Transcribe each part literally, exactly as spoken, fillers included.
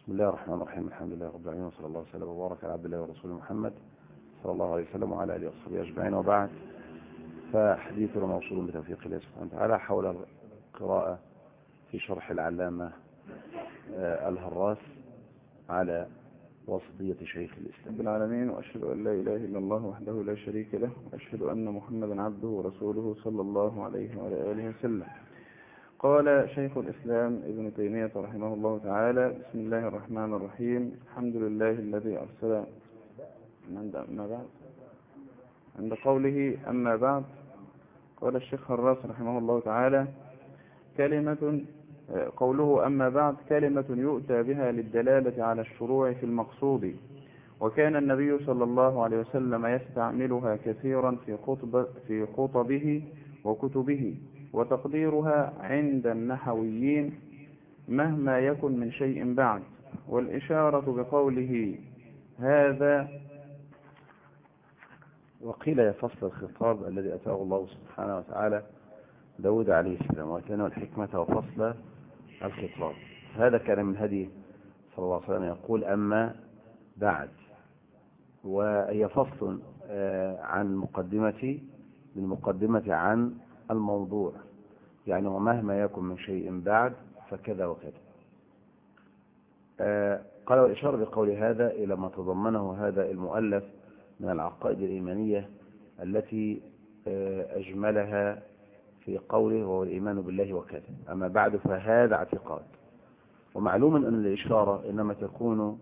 بسم الله الرحمن الرحيم. الحمد لله رب العالمين، وصلى الله وسلم وبارك على عبد الله ورسوله محمد صلى الله عليه وسلم وعلى اله وصحبه اجمعين، وبعد. فحديثنا موصول بتوفيق الله سبحانه وتعالى حول القراءة في شرح العلامة الهراس على وسطية شيخ الإسلام. رب العالمين، وأشهد أن لا إله إلا الله وحده لا شريك له، وأشهد أن محمدا عبده ورسوله صلى الله عليه وعلى آله وسلم. قال شيخ الإسلام ابن تيمية رحمه الله تعالى: بسم الله الرحمن الرحيم. الحمد لله الذي أرسل عند أما بعد عند قوله أما بعد قال الشيخ هراس رحمه الله تعالى: كلمة قوله أما بعد كلمة يؤتى بها للدلالة على الشروع في المقصود، وكان النبي صلى الله عليه وسلم يستعملها كثيرا في خطب في خطبه وكتبه، وتقديرها عند النحويين مهما يكن من شيء بعد. والإشارة بقوله هذا، وقيل فصل الخطاب الذي أتاه الله سبحانه وتعالى داود عليه السلام، وأتانه الحكمة وفصل الخطاب. هذا كان من هدي صلى الله عليه وسلم يقول أما بعد، وهي فصل عن مقدمة بالمقدمة عن الموضوع، يعني ومهما يكن من شيء بعد فكذا وكذا. قال: والإشارة بقول هذا إلى ما تضمنه هذا المؤلف من العقائد الإيمانية التي أجملها في قوله وهو الإيمان بالله وكذا. أما بعد فهذا اعتقاد. ومعلوم أن الإشارة إنما تكون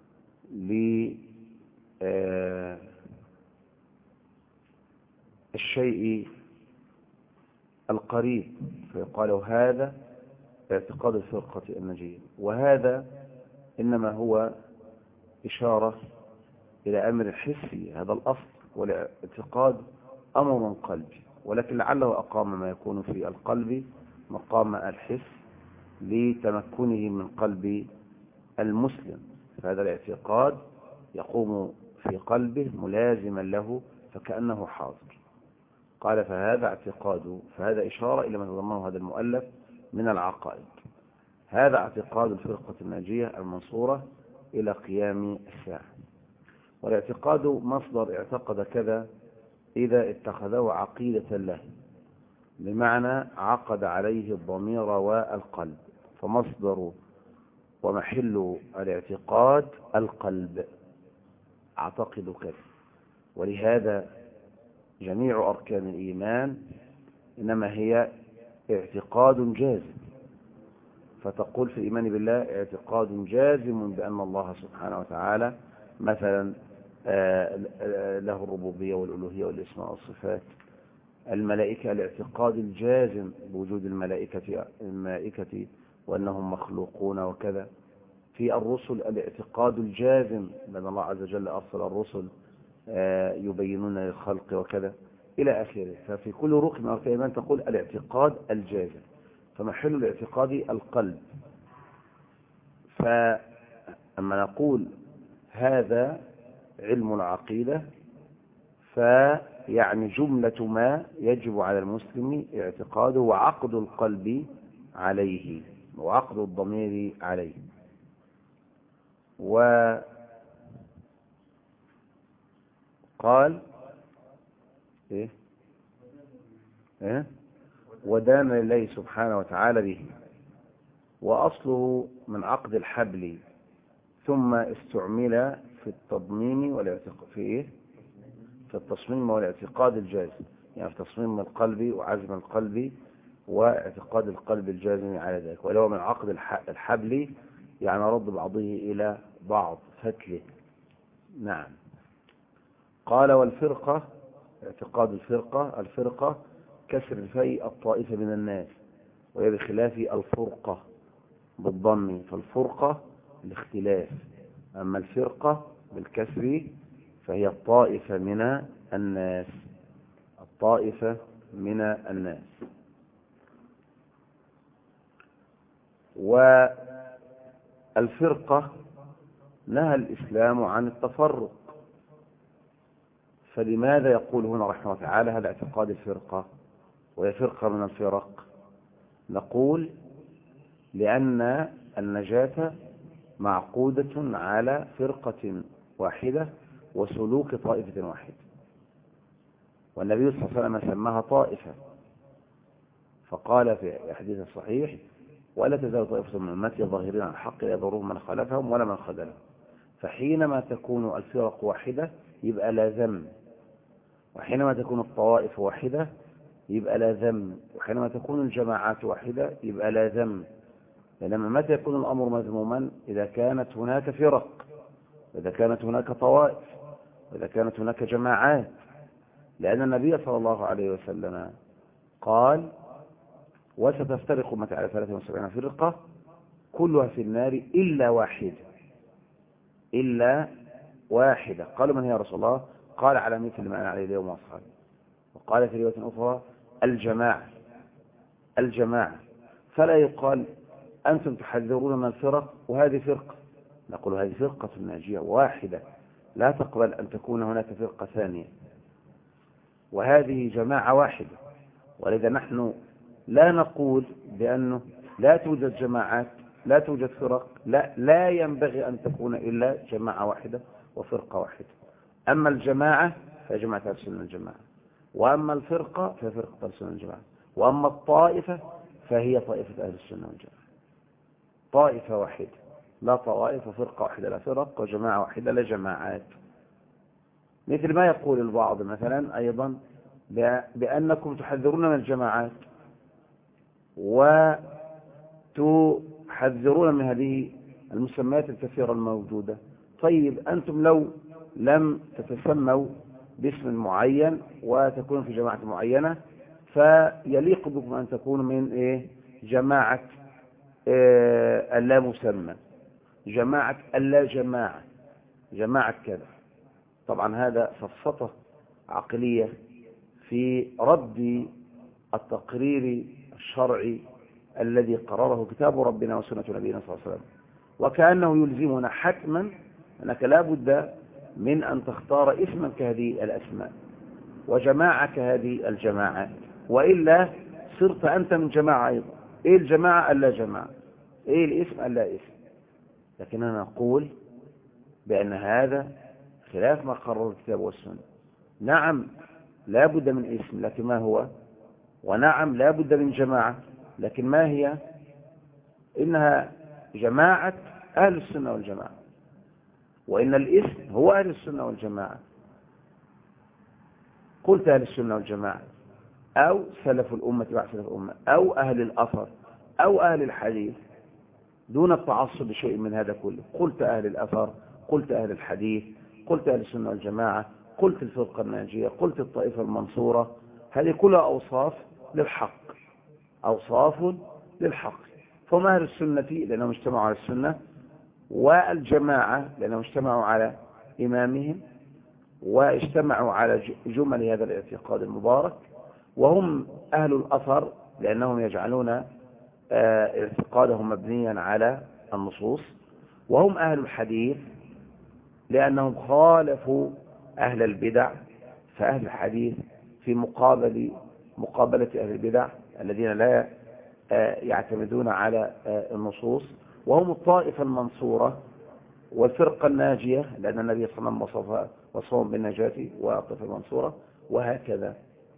للشيء القريب، فيقال هذا اعتقاد الفرقة الناجية، وهذا إنما هو إشارة إلى أمر حسي، هذا الأصل، والاعتقاد أمر قلبي، ولكن لعله أقام ما يكون في القلب مقام الحس لتمكنه من قلب المسلم، فهذا الاعتقاد يقوم في قلبه ملازما له فكأنه حاضر. قال: فهذا اعتقاد، فهذا إشارة إلى ما تضمنه هذا المؤلف من العقائد. هذا اعتقاد الفرقة الناجية المنصورة إلى قيام الساعة. والاعتقاد مصدر اعتقد كذا إذا اتخذه عقيدة له، بمعنى عقد عليه الضمير والقلب، فمصدر ومحل الاعتقاد القلب، أعتقد كذا. ولهذا جميع أركان الإيمان إنما هي اعتقاد جازم، فتقول في الإيمان بالله اعتقاد جازم بأن الله سبحانه وتعالى مثلا له الربوبية والألوهية والأسماء والصفات. الملائكة الاعتقاد الجازم بوجود الملائكة الملائكة وأنهم مخلوقون وكذا. في الرسل الاعتقاد الجازم بأن الله عز وجل أرسل الرسل يبينون للخلق وكذا إلى آخره. ففي كل ركن من أركان الإيمان تقول الاعتقاد الجازم، فمحل الاعتقاد القلب. فأما نقول هذا علم العقيدة فيعني جملة ما يجب على المسلم اعتقاده وعقد القلب عليه وعقد الضمير عليه. وقال إيه؟ إيه؟ ودان لله سبحانه وتعالى به، وأصله من عقد الحبل، ثم استعمل في التضمين والاعتقاد في إيه؟ في التصميم والاعتقاد الجازم، يعني في تصميم القلب وعزم القلب واعتقاد القلب الجازم على ذلك. ولو من عقد الحبل يعني رد بعضه إلى بعض، فتله. نعم. قال: والفرقة اعتقاد الفرقة الفرقة كسر الفيء الطائفة من الناس، وهي بخلاف الفرقة بالضم، فالفرقة الاختلاف، أما الفرقة بالكسر فهي الطائفة من الناس، الطائفة من الناس. والفرقة نهى الإسلام عن التفرق، فلماذا يقول هنا رحمه الله تعالى هذا اعتقاد الفرقة وهي فرقة من الفرق؟ نقول لأن النجاة معقودة على فرقة واحدة وسلوك طائفة واحدة، والنبي صلى الله عليه وسلم سماها طائفة، فقال في الحديث الصحيح: ولا تزال طائفة من أمتي ظاهرين على الحق لا يضرهم من خالفهم ولا من خذلهم. فحينما تكون الفرق واحدة يبقى لا ذم، وحينما تكون الطوائف واحدة يبقى لا ذم، وحينما تكون الجماعات واحدة يبقى لا ذم. لأنما متى يكون الأمر مذموما؟ إذا كانت هناك فرق، إذا كانت هناك طوائف، وإذا كانت هناك جماعات. لأن النبي صلى الله عليه وسلم قال: وستفترق أمتي على ثلاث وسبعين فرقة كلها في النار إلا واحدة، إلا واحدة. قالوا: من هي يا رسول الله؟ قال: على مثل ما أنا عليه اليوم وأصحابي. وقال في رواية أخرى: الجماعة، الجماعة. فلا يقال أنتم تحذرون من الفرق وهذه فرقة، نقول هذه فرقة ناجية واحدة لا تقبل أن تكون هناك فرقة ثانية، وهذه جماعة واحدة. ولذا نحن لا نقول بأنه لا توجد جماعات، لا توجد فرق، لا, لا ينبغي أن تكون إلا جماعة واحدة وفرقة واحدة. أما الجماعة فهي جماعة أهل السنة والجماعة، وأما الفرقة فهي فرقة أهل السنة والجماعة، وأما الطائفة فهي طائفة أهل السنة والجماعة. طائفة واحدة لا طوائف، وفرقة واحدة لا فرق، وجماعة واحدة لا جماعات. مثل ما يقول البعض مثلا أيضا بأنكم تحذرون من الجماعات وتحذرون من هذه المسميات الكثيرة الموجودة. طيب أنتم لو لم تتسموا باسم معين وتكونوا في جماعة معينة فيليق بكم أن تكونوا من إيه؟ جماعة إيه؟ اللا مسمى، جماعة اللا جماعة، جماعة كذا. طبعا هذا سفسطة عقلية في رد التقرير الشرعي الذي قرره كتاب ربنا وسنة نبينا صلى الله عليه وسلم، وكأنه يلزمنا حتما أنك لا بد من أن تختار اسما كهذه الأسماء وجماعة كهذه الجماعات، وإلا صرت أنت من جماعة أيضا. إيه الجماعة؟ ألا جماعة. إيه الاسم؟ ألا اسم. لكننا نقول بأن هذا خلاف ما قرر الكتاب والسنة. نعم لا بد من اسم، لكن ما هو؟ ونعم لا بد من جماعة، لكن ما هي؟ إنها جماعة أهل السنة والجماعة، وإن الاسم هو أهل السنة والجماعة. قلت أهل السنة والجماعة أو سلف الأمة بعد سلف الأمة أو أهل الأثر أو أهل الحديث دون التعصب بشيء من هذا كله. قلت أهل الأثر، قلت أهل الحديث، قلت أهل السنة والجماعة، قلت الفرقة الناجية، قلت الطائفة المنصورة. هذه كلها أوصاف للحق، أوصاف للحق. فهم أهل السنة لأنهم اجتمعوا على السنة، والجماعة لأنهم اجتمعوا على إمامهم واجتمعوا على جمل هذا الاعتقاد المبارك. وهم أهل الأثر لأنهم يجعلون اعتقادهم مبنيا على النصوص. وهم أهل الحديث لأنهم خالفوا أهل البدع، فأهل الحديث في مقابل مقابلة أهل البدع الذين لا يعتمدون على النصوص. وهم الطائفة المنصورة والفرقة الناجية لأن النبي صلى الله عليه وسلم وصفهم بالنجاة والطائفة المنصورة، وهكذا.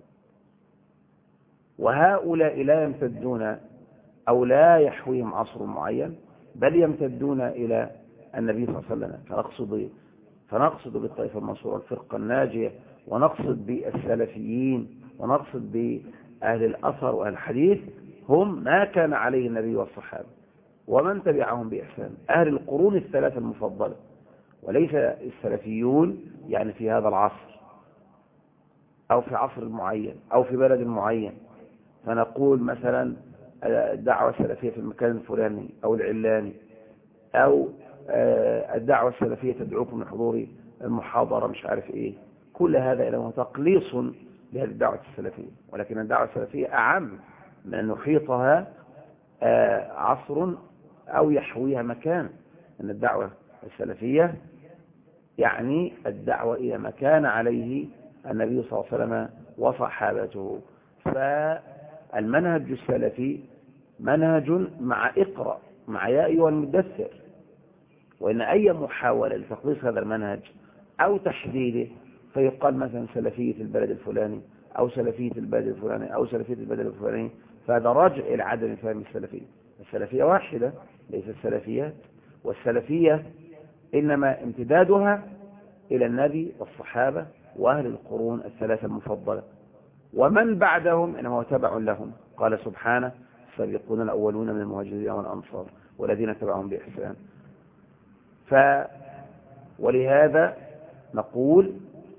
وهؤلاء لا يمتدون أو لا يحويهم عصر معين، بل يمتدون إلى النبي صلى الله عليه وسلم. فنقصد فنقصد بالطائفة المنصورة الفرقة الناجية، ونقصد بالسلفيين، ونقصد بأهل الأثر وأهل الحديث هم ما كان عليه النبي والصحابة ومن تبعهم بإحسان، أهل القرون الثلاثة المفضلة، وليس السلفيون يعني في هذا العصر أو في عصر معين أو في بلد معين. فنقول مثلا الدعوة السلفية في المكان الفلاني أو العلاني، أو الدعوة السلفية تدعوكم لحضور المحاضرة مش عارف إيه. كل هذا إنه تقليص لهذه الدعوة السلفية، ولكن الدعوة السلفية أعم من أن يحيطها عصر أو يحويها مكان. أن الدعوة السلفية يعني الدعوة إلى ما كان عليه النبي صلى الله عليه وسلم وصحابته. فالمنهج السلفي منهج مع اقرأ، مع يا أيها المدثر، وإن أي محاولة لتقليص هذا المنهج أو تحديده فيقال مثلا سلفية البلد الفلاني أو سلفية البلد الفلاني أو سلفية البلد الفلاني، فهذا راجع إلى عدم فهم السلفية. السلفية واحدة ليست سلفيات، والسلفية إنما امتدادها إلى النبي والصحابة وأهل القرون الثلاثة المفضلة، ومن بعدهم إنما هو تبع لهم. قال سبحانه السابقون الأولون من المهاجرين والأنصار والذين تبعهم بإحسان. ف ولهذا نقول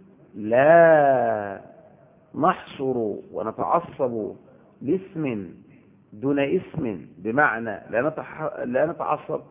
لا نحصر ونتعصب لاسم دون اسم، بمعنى لا, نتح... لا نتعصب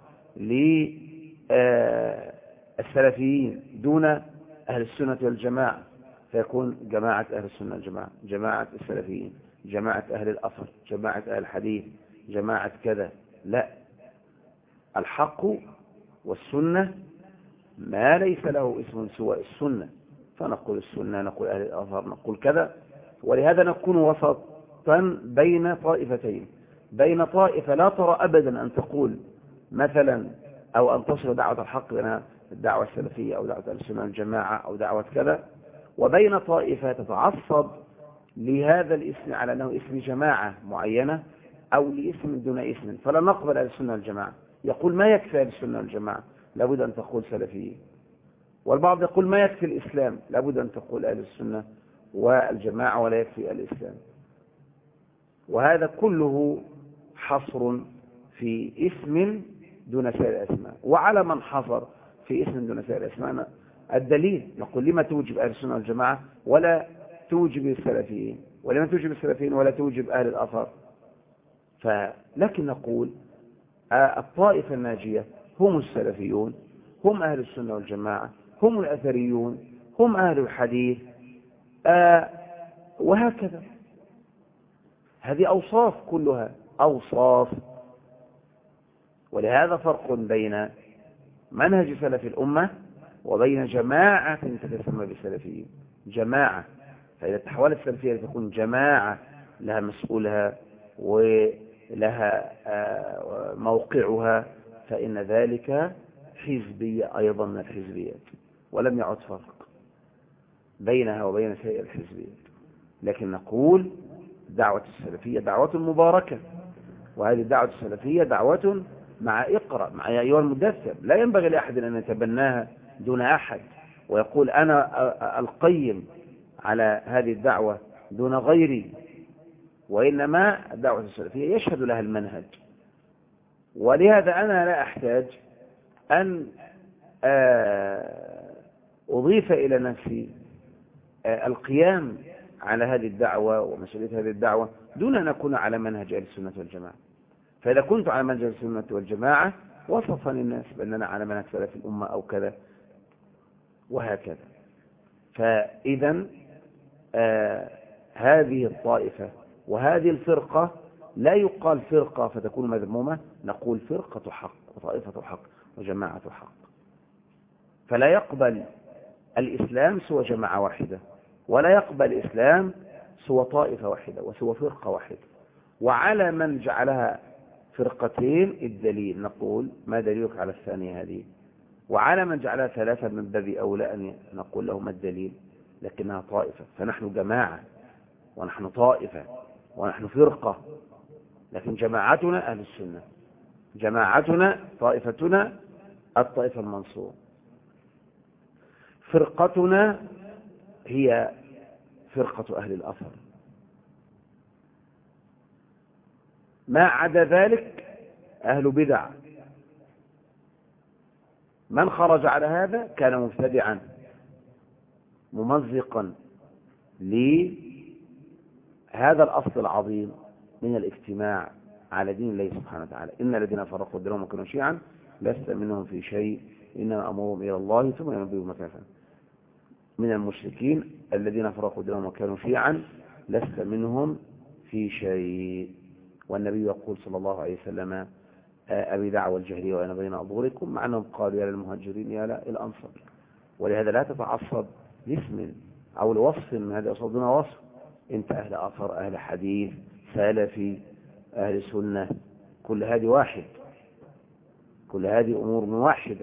للسلفيين دون أهل السنة والجماعة، فيكون جماعة أهل السنة والجماعة، جماعة السلفيين، جماعة أهل الأثر، جماعة أهل الحديث، جماعة كذا. لا، الحق والسنة ما ليس له اسم سوى السنة، فنقول السنة، نقول أهل الأثر، نقول كذا. ولهذا نكون وسطا بين طائفتين، بين طائفة لا ترى أبدا أن تقول مثلا أو أن تصل دعوة الحق بين الدعوة السلفية أو دعوة السنة والجماعة أو دعوة كذا، وبين طائفة تتعصب لهذا الاسم على أنه اسم جماعة معينة أو لاسم دون اسم، فلا نقبل أهل السنة والجماعة. يقول ما يكفي أهل السنة والجماعة، لابد أن تقول سلفيين. والبعض يقول ما يكفي الإسلام، لابد أن تقول أهل السنة والجماعة ولا يكفي الإسلام. وهذا كله حصر في اسم دون سائر الأسماء. وعلى من حصر في اسم دون سائر الأسماء الدليل، نقول لما توجب أهل السنة والجماعة ولا توجب السلفيين، ولما توجب السلفيين ولا توجب أهل الأثر. فلكن نقول الطائفة الناجية هم السلفيون، هم أهل السنة والجماعة، هم الأثريون، هم أهل الحديث، آه وهكذا. هذه أوصاف كلها أوصاف. ولهذا فرق بين منهج سلف الأمة وبين جماعة تتسمى بالسلفيين. جماعة، فإذا تحولت السلفية لتكون جماعة لها مسؤولها ولها موقعها، فإن ذلك حزبية أيضا من الحزبيات، ولم يعد فرق بينها وبين سائر الحزبيات. لكن نقول دعوة السلفية دعوة مباركة، وهذه الدعوة السلفية دعوة مع اقرأ مع يا أيها المدثر. لا ينبغي لأحد أن يتبناها دون أحد ويقول أنا القيم على هذه الدعوة دون غيري، وإنما الدعوة السلفية يشهد لها المنهج. ولهذا أنا لا أحتاج أن أضيف إلى نفسي القيام على هذه الدعوة ومسؤولية هذه الدعوة دون أن أكون على منهج أهل السنة والجماعة. فإذا كنت على منهج أهل السنة والجماعة وصفني الناس بأننا على منهج سلف الأمة أو كذا وهكذا. فإذا آه هذه الطائفة وهذه الفرقة لا يقال فرقة فتكون مذمومة، نقول فرقة حق وطائفة حق وجماعة حق. فلا يقبل الإسلام سوى جماعة واحدة، ولا يقبل الإسلام سوى طائفة واحدة وسوى فرقة واحدة. وعلى من جعلها فرقتين الدليل، نقول ما دليلك على الثانية هذه؟ وعلى من جعلها ثلاثة من باب أولى أن نقول لهم الدليل، لكنها طائفة. فنحن جماعة ونحن طائفة ونحن فرقة، لكن جماعتنا أهل السنة، جماعتنا طائفتنا الطائفة المنصورة، فرقتنا هي فرقة أهل الأثر. ما عدا ذلك أهل بدع. من خرج على هذا كان مبتدعا ممزقا لهذا الأصل العظيم من الاجتماع على دين الله سبحانه وتعالى. إن الذين فرقوا دينهم وكانوا شيعا لست منهم في شيء إنما أمرهم إلى الله ثم ينبئهم بما كانوا. من المشركين الذين فرقوا دينهم وكانوا شيعا لست منهم في شيء. والنبي يقول صلى الله عليه وسلم أبي دعوى الجهرية وأنا بين أظهركم، مع أنهم قالوا يا للمهاجرين يا لا الأنصار. ولهذا لا تتعصب لاسم أو لوصف من هذه الأصول دون وصف. أنت أهل أثر، أهل حديث، سلفي، أهل سنة، كل هذه واحد. كل هذه أمور موحدة.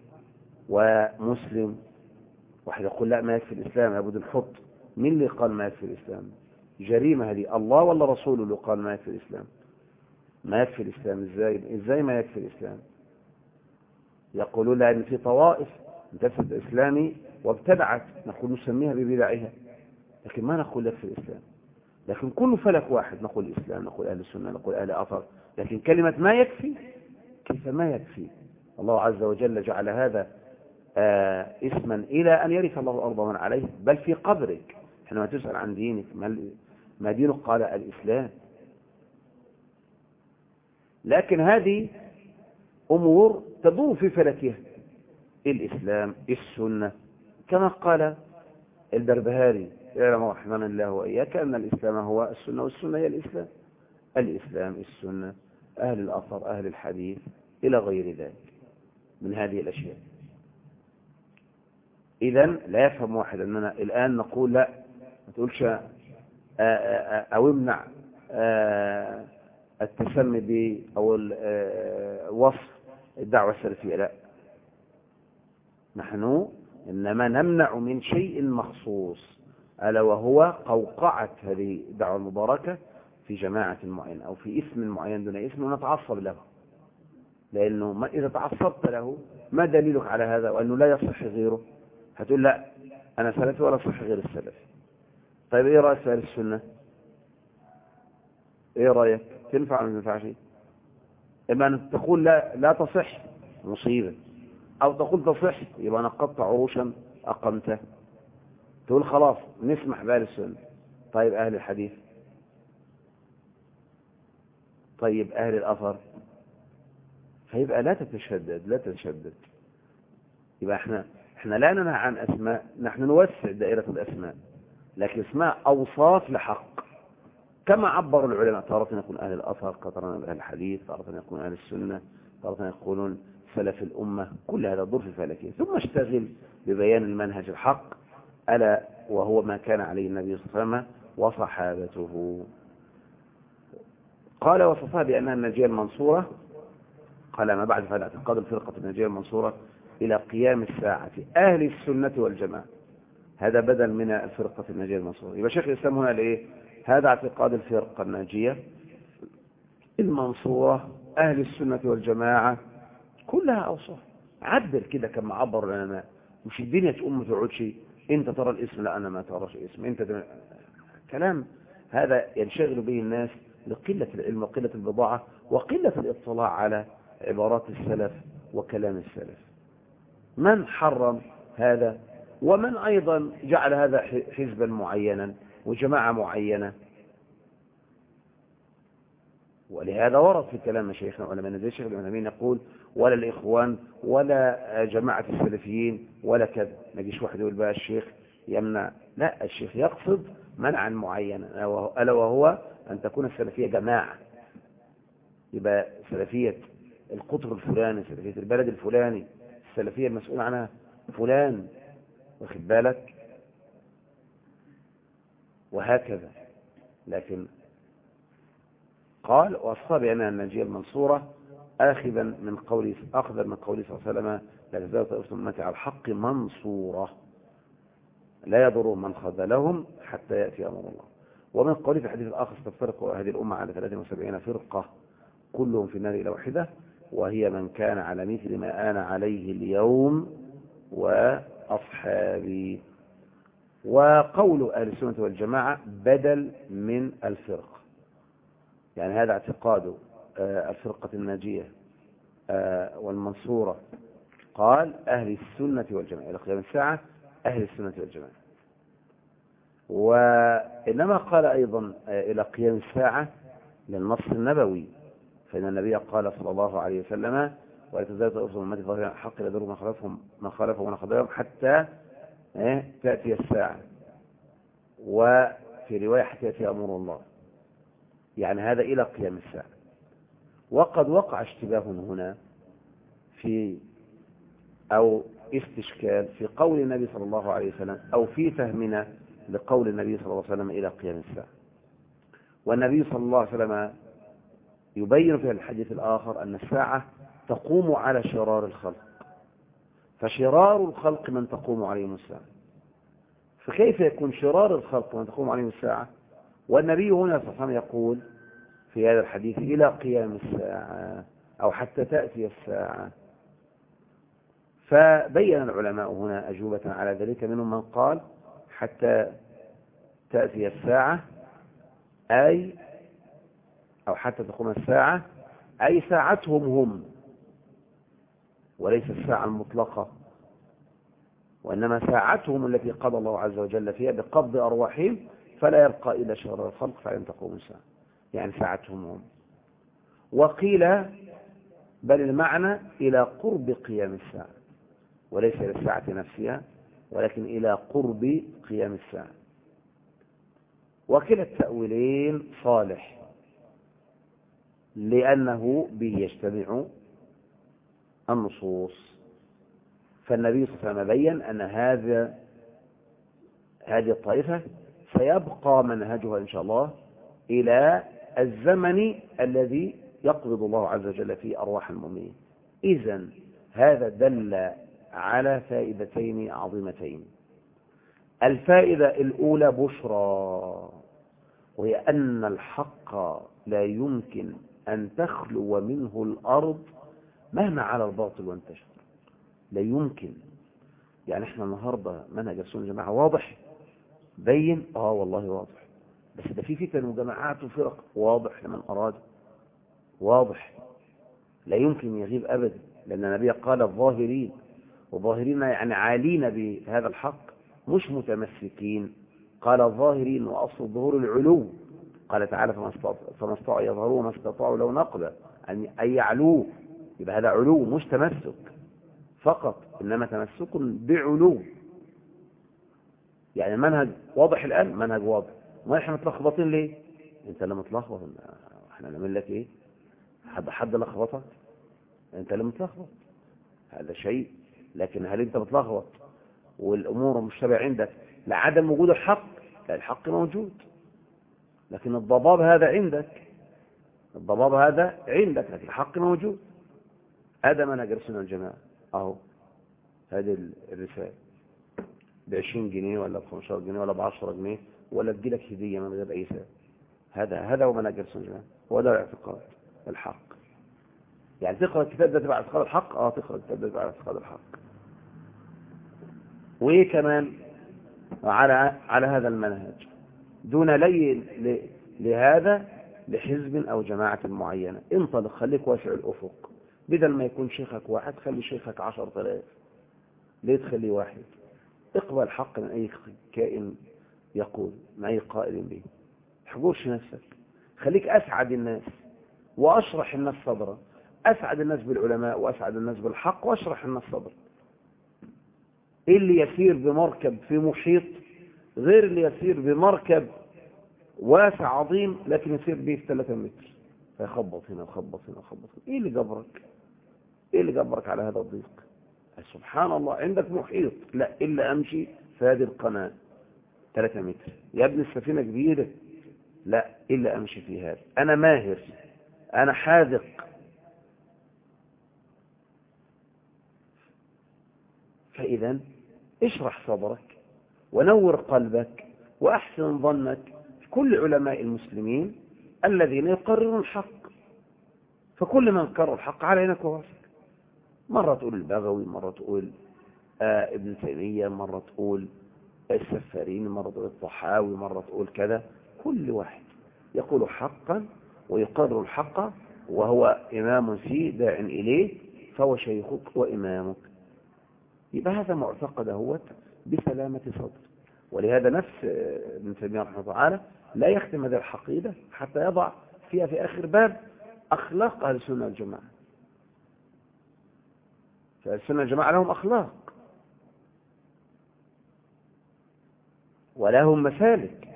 ومسلم واحد يقول لا ما يكفي الإسلام لابد نحط. مين اللي قال ما يكفي الإسلام؟ جريمة هذه. الله ولا رسوله اللي قال ما يكفي الإسلام؟ ما يكفي الإسلام إزاي؟ إزاي ما يكفي الإسلام؟ يقولون لأن في طوائف انتسبت إسلامي وابتدعت، نقول نسميها ببدعها، لكن ما نقول يكفي الإسلام. لكن كل فلك واحد، نقول الإسلام، نقول أهل السنة، نقول أهل أثر. لكن كلمة ما يكفي، كيف ما يكفي؟ الله عز وجل جعل هذا آه اسما إلى أن يرث الله الأرض ومن عليه، بل في قبرك حينما تسأل عن دينك ما دينك؟ قال الإسلام. لكن هذه أمور تدور في فلكها، الإسلام، السنة، كما قال البربهاري اعلم رحمنا الله وإياك أن الإسلام هو السنة والسنة هي الإسلام. الإسلام، السنة، أهل الأثر، أهل الحديث، إلى غير ذلك من هذه الأشياء. إذن لا يفهم واحد أننا الآن نقول لا ما تقولش أو امنع التسمي ب أو وصف الدعوة السلفية. لا، نحن إنما نمنع من شيء مخصوص، ألا وهو قوقعة هذه الدعوة المباركة في جماعة معينة أو في اسم معين دون اسم ونتعصب له. لأنه ما إذا تعصبت له ما دليلك على هذا وأنه لا يصح غيره؟ هتقول لا أنا سلفي ولا صح غير السلفي. طيب إيه رأيك في أهل السنة؟ إيه رأيك؟ تنفع ولا ما تنفعش؟ إما أن تقول لا لا تصح، مصيبة، أو تقول تصح يبقى نقضت عروشا أقمته. تقول خلاص نسمح بأهل السنة. طيب أهل الحديث؟ طيب أهل الأثر؟ فيبقى لا تتشدد لا تتشدد. يبقى احنا احنا لا ننهى عن أسماء، نحن نوسع دائرة الأسماء، لكن اسماء أوصاف لحق كما عبر العلماء. تارة يكون أهل الأثر، تارة أهل الحديث، تارة يكون أهل السنة، تارة يقولون سلف الأمة. كل هذا ضر في فلكه. ثم اشتغل ببيان المنهج الحق، ألا وهو ما كان عليه النبي صلى الله عليه وسلم وصحابته. قال وصفها بأنها النجية المنصورة. قال ما بعد فعل اعتقاد الفرقة النجية المنصورة إلى قيام الساعة أهل السنة والجماعة. هذا بدل من الفرقة النجية المنصورة. يبقى شيخ الإسلام هنا لإيه؟ هذا اعتقاد الفرقة الناجية المنصورة أهل السنة والجماعة، كلها أوصاف. عبر كده كما عبر العلماء، مش الدنيا تقوم ما تقعدش انت ترى الاسم لا انا ما تراش اسم انت دم... كلام هذا ينشغل به الناس لقلة العلم وقلة البضاعة وقلة الاطلاع على عبارات السلف وكلام السلف. من حرم هذا؟ ومن أيضا جعل هذا حزبا معينا وجماعة معينة؟ ولهذا ورد في كلام شيخنا علماء زي الشيخ ابن عثيمين يقول ولا الإخوان ولا جماعة السلفيين ولا كذا. ما يجيش واحد يقول بقى الشيخ يمنع. لا، الشيخ يقصد منعا معينا، ألا وهو أن تكون السلفية جماعة. يبقى سلفية القطر الفلاني، سلفية البلد الفلاني، السلفية المسؤول عنها فلان، واخد بالك، وهكذا. لكن قال وأصاب بأنها النجية المنصورة آخذا من قوله أخذا من قوله صلى الله عليه وسلم لا تزال طائفة من أمتي على الحق منصورة لا يضرهم من خذلهم حتى يأتي أمر الله. ومن قوله في الحديث الآخر ستفترق هذه الأمة على ثلاث وسبعين فرقة كلهم في النار إلى واحدة وهي من كان على مثل ما أنا عليه اليوم وأصحابي. وقول أهل السنة والجماعة بدل من الفرقة، يعني هذا اعتقاد الفرقة الناجية والمنصورة. قال أهل السنة والجماعة إلى قيام الساعة أهل السنة والجماعة. وإنما قال أيضا إلى قيام الساعة للنص النبوي، فإن النبي قال صلى الله عليه وسلم ولا تزال طائفة من أمتي ظاهرين على الحق لا يضرهم من خالفهم من خالفهم ومن خذلهم حتى تأتي الساعة، وفي رواية حتى يأتي أمر الله، يعني هذا إلى قيام الساعة. وقد وقع اشتباه هنا في أو استشكال في قول النبي صلى الله عليه وسلم أو في فهمنا لقول النبي صلى الله عليه وسلم إلى قيام الساعة. والنبي صلى الله عليه وسلم يبين في الحديث الآخر أن الساعة تقوم على شرار الخلق، فشرار الخلق من تقوم عليهم الساعة، فكيف يكون شرار الخلق من تقوم عليهم الساعة والنبي هنا صلى الله عليه وسلم يقول في هذا الحديث إلى قيام الساعة أو حتى تأتي الساعة؟ فبين العلماء هنا أجوبة على ذلك، منهم من قال حتى تأتي الساعة أي أو حتى تقوم الساعة أي ساعتهم هم، وليس الساعة المطلقة، وإنما ساعتهم التي قضى الله عز وجل فيها بقبض أرواحهم، فلا يبقى إلا شرار الخلق فلن تقوم الساعة، يعني ساعتهم هم. وقيل بل المعنى إلى قرب قيام الساعة، وليس إلى الساعة نفسها ولكن إلى قرب قيام الساعة. وكلا التأويلين صالح، لأنه به يجتمع النصوص. فالنبي صلى الله عليه وسلم بين أن هذا هذه الطائفة سيبقى منهجها إن شاء الله إلى الزمن الذي يقبض الله عز وجل فيه أرواح المؤمنين. إذن هذا دل على فائدتين عظيمتين. الفائدة الأولى بشرى، وهي أن الحق لا يمكن أن تخلو منه الأرض مهما على الباطل وانتشر، لا يمكن. يعني احنا النهاردة منهج السنة والجماعة واضح بين، اه والله واضح، بس ده في فتن وجماعات وفرق، واضح لمن أراد، واضح لا يمكن يغيب أبدا، لأن النبي قال الظاهرين، وظاهرين يعني عالين بهذا الحق مش متمسكين. قال الظاهرين وأصل الظهور العلو، قال تعالى فما استطاعوا يظهروا وما استطاعوا لو نقبة أن يعلوه، يبقى هذا علو مش تمسك فقط، إنما تمسك بعلو. يعني المنهج واضح الآن، منهج واضح، ما احنا متلخبطين ليه؟ انت اللي متلخبط، احنا نعمل لك ايه؟ حد حد لخبطك؟ انت اللي متلخبط، هذا شيء. لكن هل انت متلخبط والامور مشتبه عندك لعدم وجود الحق؟ لا، الحق موجود، لكن الضباب هذا عندك، الضباب هذا عندك، لكن الحق موجود. هذا منهج السنة والجماعة اهو. هذه الرسالة بعشرين جنيه ولا بخمسة عشر جنيه ولا بعشرة جنيه، ولا تجيلك هدية من غير أي سبب. هذا هذا هو منهج السنة والجماعة، هو ده الاعتقاد الحق. يعني تقرأ الكتاب ده تبع اعتقاد الحق، اه تقرأ الكتاب ده تبع اعتقاد الحق. وإيه كمان على على هذا المنهج دون لي لهذا لحزب أو جماعة معينة. انطلق، خليك واسع الأفق، بدل ما يكون شيخك واحد خلي شيخك عشر ثلاث. ليه تخلي واحد؟ اقبل الحق من أي كائن يقول، من أي قائل به، تحجرش نفسك، خليك أسعد الناس وأشرح الناس صدرا، أسعد الناس بالعلماء وأسعد الناس بالحق وأشرح الناس صدرا. إيه اللي يسير بمركب في محيط غير اللي يسير بمركب واسع عظيم لكن يسير به في ثلاثة متر، فيخبط هنا وخبط هنا وخبط هنا. إيه اللي جبرك؟ إيه اللي جبرك على هذا الضيق؟ سبحان الله، عندك محيط، لا إلا أمشي في هذه القناة ثلاثة متر. يا ابن السفينة كبيرة، لا إلا أمشي في هذا. أنا ماهر، أنا حاذق. فإذا اشرح صدرك ونور قلبك وأحسن ظنك في كل علماء المسلمين الذين يقررون الحق. فكل من قرر الحق على عينك وراسك. مرة تقول البغوي، مرة تقول آه ابن تيمية، مرة تقول السفارين، مرة تقول الطحاوي، مرة تقول كذا. كل واحد يقول حقا ويقرر الحق وهو إمام فيه داع إليه، فهو شيخك وإمامك. يبقى هذا معتقد هو بسلامة صدر. ولهذا نفس ابن تيمية رحمه الله تعالى لا يختم هذه الحقيدة حتى يضع فيها في آخر باب أخلاق أهل السنة والجماعة. فأهل السنة والجماعة لهم أخلاق ولهم مسالك.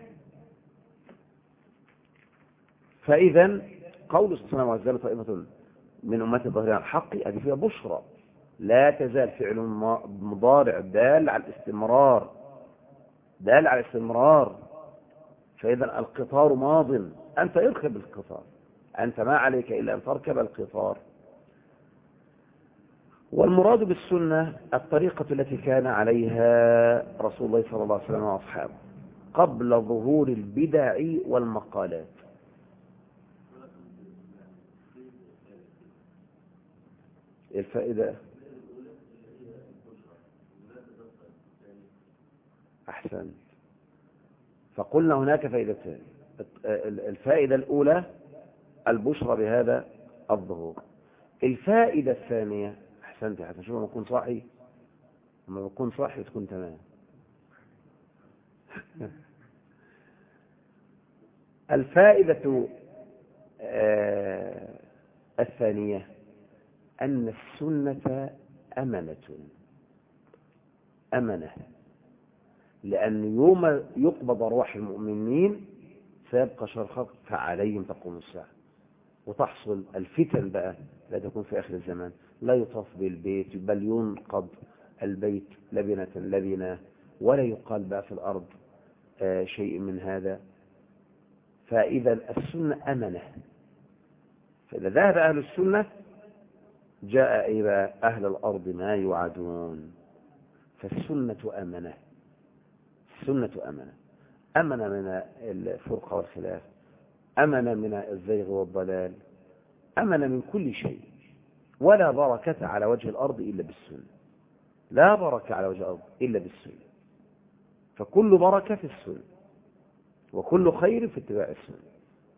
فإذا قول السنة والجماعة طائفة من أمة الظاهرين على الحق هذه فيها بشرى. لا تزال فعل مضارع دال على الاستمرار، دال على الاستمرار. فإذا القطار ماض، أنت اركب القطار، أنت ما عليك إلا أن تركب القطار. والمراد بالسنة الطريقة التي كان عليها رسول الله صلى الله عليه وسلم وأصحابه قبل ظهور البدع والمقالات. الفائدة أحسن. فقلنا هناك فائدتين. الفائدة الأولى البشرى بهذا الظهور. الفائدة الثانية أحسنت حتى شوف لما أكون صاحي، لما بكون صاحي تكون تمام. الفائدة آه الثانية أن السنة أمنة أمنة، لأن يوم يقبض أرواح المؤمنين سيبقى شرخ فعليهم تقوم الساعة، وتحصل الفتن بقى لا تكون في آخر الزمان، لا يطاف بالبيت بل ينقض البيت لبنة لبنة، ولا يقال بقى في الأرض آه شيء من هذا. فإذا السنة أمنة، فإذا ذهب أهل السنة جاء إلى أهل الأرض ما يوعدون. فالسنة أمنة، السنة أمنة، أمنة من الفرقة والخلاف، أمنة من الزيغ والضلال، أمنة من كل شيء. ولا بركة على وجه الأرض إلا بالسنة، لا بركة على وجه الأرض إلا بالسنة. فكل بركة في السنة، وكل خير في اتباع السنة.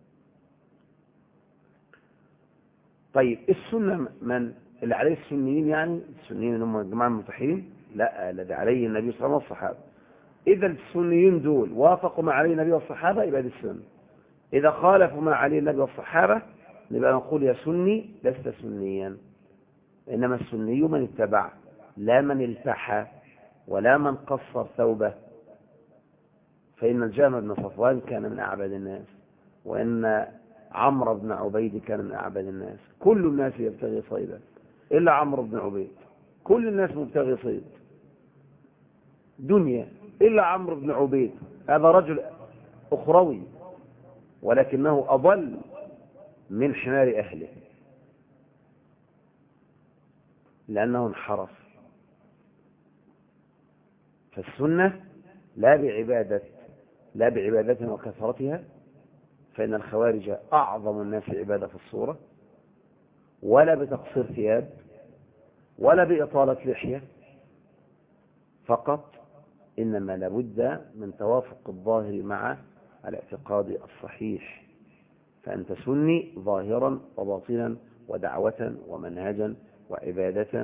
طيب السنة من اللي عليه السنيين؟ يعني السنيين هم الجماعة المتحين؟ لا، الذي عليه النبي صلى الله عليه وسلم والصحابة. إذا السنيين دول وافقوا ما عليه النبي والصحابة يبقى دي السنة. إذا خالفوا ما عليه النبي والصحابة نبقى نقول يا سني لست سنيا. إنما السني من اتبع، لا من التحى ولا من قصر ثوبه. فإن الجهم بن صفوان كان من أعبد الناس، وإن عمرو بن عبيد كان من أعبد الناس. كل الناس يبتغي صيدا إلا عمرو بن عبيد، كل الناس مبتغي صيد دنيا إلا عمرو بن عبيد. هذا رجل أخروي ولكنه أضل من حمار أهله، لأنه انحرف. فالسنة لا بعبادة لا بعبادتها وكثرتها، فإن الخوارج أعظم الناس عبادة في الصورة، ولا بتقصير ثياب، ولا بإطالة لحية فقط، إنما لابد من توافق الظاهر مع الاعتقاد الصحيح. فأنت سني ظاهرا وباطنا ودعوة ومنهجا وعبادة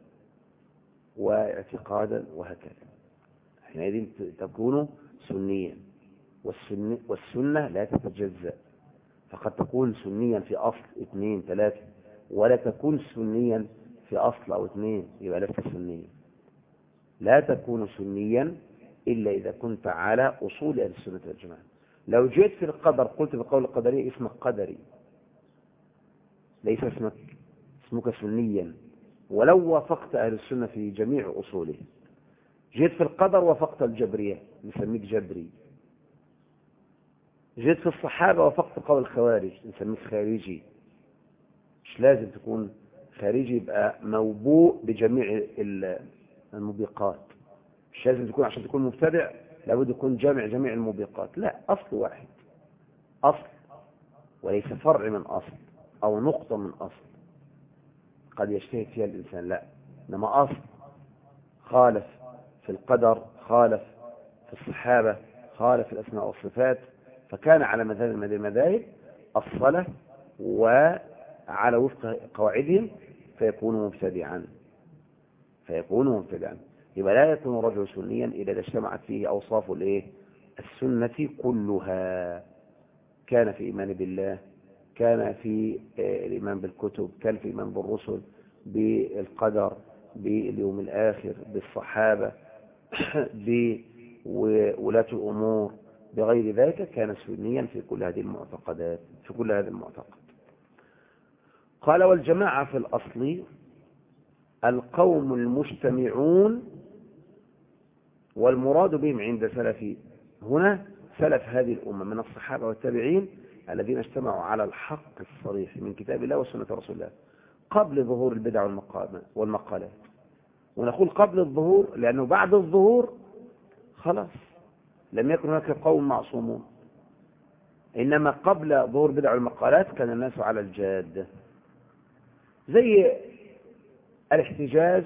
واعتقادا وهكذا، حينئذ تكون سنيا. والسنة, والسنة لا تتجزأ، فقد تكون سنيا في أصل اثنين ثلاثة، ولا تكون سنيا في أصل أو اثنين يبقى لست سنيا. لا تكون سنيا إلا إذا كنت على أصول أهل السنة والجماعة. لو جئت في القدر قلت بقول القدرية اسمك قدري، ليس اسمك اسمك سنيا، ولو وافقت أهل السنة في جميع أصوله. جئت في القدر وافقت الجبرية نسميك جبري. جئت في الصحابة وافقت قول الخوارج نسميك خارجي. مش لازم تكون خارجي يبقى موبوء بجميع الموبقات، مش لازم تكون عشان تكون مبتدع لابد يكون جامع جميع الموبقات. لا، أصل واحد، أصل وليس فرع من أصل أو نقطة من أصل قد يجتهد فيها الإنسان. لا، إنما أصل. خالف في القدر، خالف في الصحابة، خالف في الأسماء والصفات، فكان على مذهب من المذاهب الصلاة وعلى وفق قواعدهم فيكون مبتدعا فيكون مبتدعا يبقى لا يكون رجل سنيا إذا اجتمعت فيه أوصاف الايه السنة كلها. كان في إيمان بالله، كان في الإيمان بالكتب، كان في الإيمان بالرسل، بالقدر، باليوم الآخر، بالصحابة، بولاة الأمور، بغير ذلك كان سنيا في كل هذه المعتقدات في كل هذه المعتقد. قال والجماعة في الأصل القوم المجتمعون، والمراد بهم عند سلف هنا سلف هذه الأمة من الصحابة والتابعين الذين اجتمعوا على الحق الصريح من كتاب الله وسنة رسول الله قبل ظهور البدع والمقالات. ونقول قبل الظهور لأنه بعد الظهور خلاص لم يكن هناك قوم معصومون، إنما قبل ظهور البدع والمقالات كان الناس على الجادة، زي الاحتجاج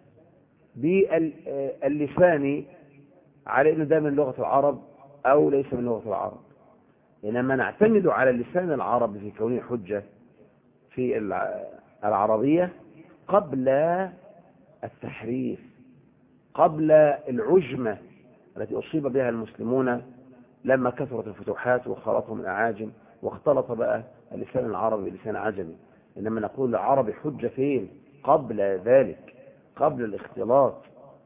باللسان على أنه ده من لغة العرب أو ليس من لغة العرب، إنما نعتمد على اللسان العربي في كونه حجة في العربية قبل التحريف، قبل العجمة التي أصيب بها المسلمون لما كثرت الفتوحات وخلطهم الأعاجم واختلط بقى اللسان العربي بلسان عجمي. إنما نقول العربي حجة فين؟ قبل ذلك، قبل الاختلاط.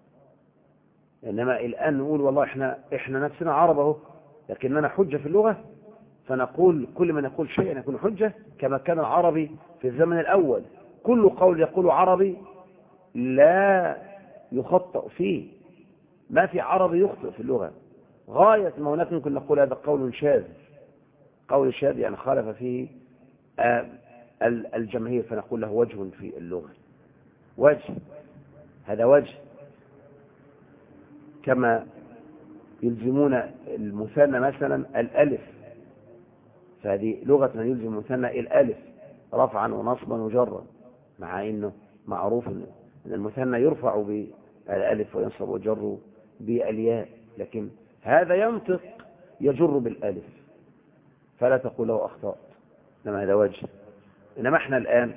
إنما الآن نقول والله إحنا, إحنا نفسنا عرب اهو، لكننا حجة في اللغة، فنقول كل ما نقول شيئا يكون حجة، كما كان العربي في الزمن الأول كل قول يقول عربي لا يخطئ فيه، ما في عربي يخطئ في اللغة، غاية ما هناك ممكن نقول هذا قول شاذ، قول شاذ يعني خالف فيه الجماهير، فنقول له وجه في اللغة، وجه، هذا وجه. كما يلزمون المثنى مثلا الألف، فهذه لغة من يلزم المثنى الألف رفعا ونصبا وجرا، مع أنه معروف أن المثنى يرفع بالألف وينصب وجر بالياء، لكن هذا ينطق يجر بالألف، فلا تقول له أخطأت، إنما هذا وجه. إنما احنا الآن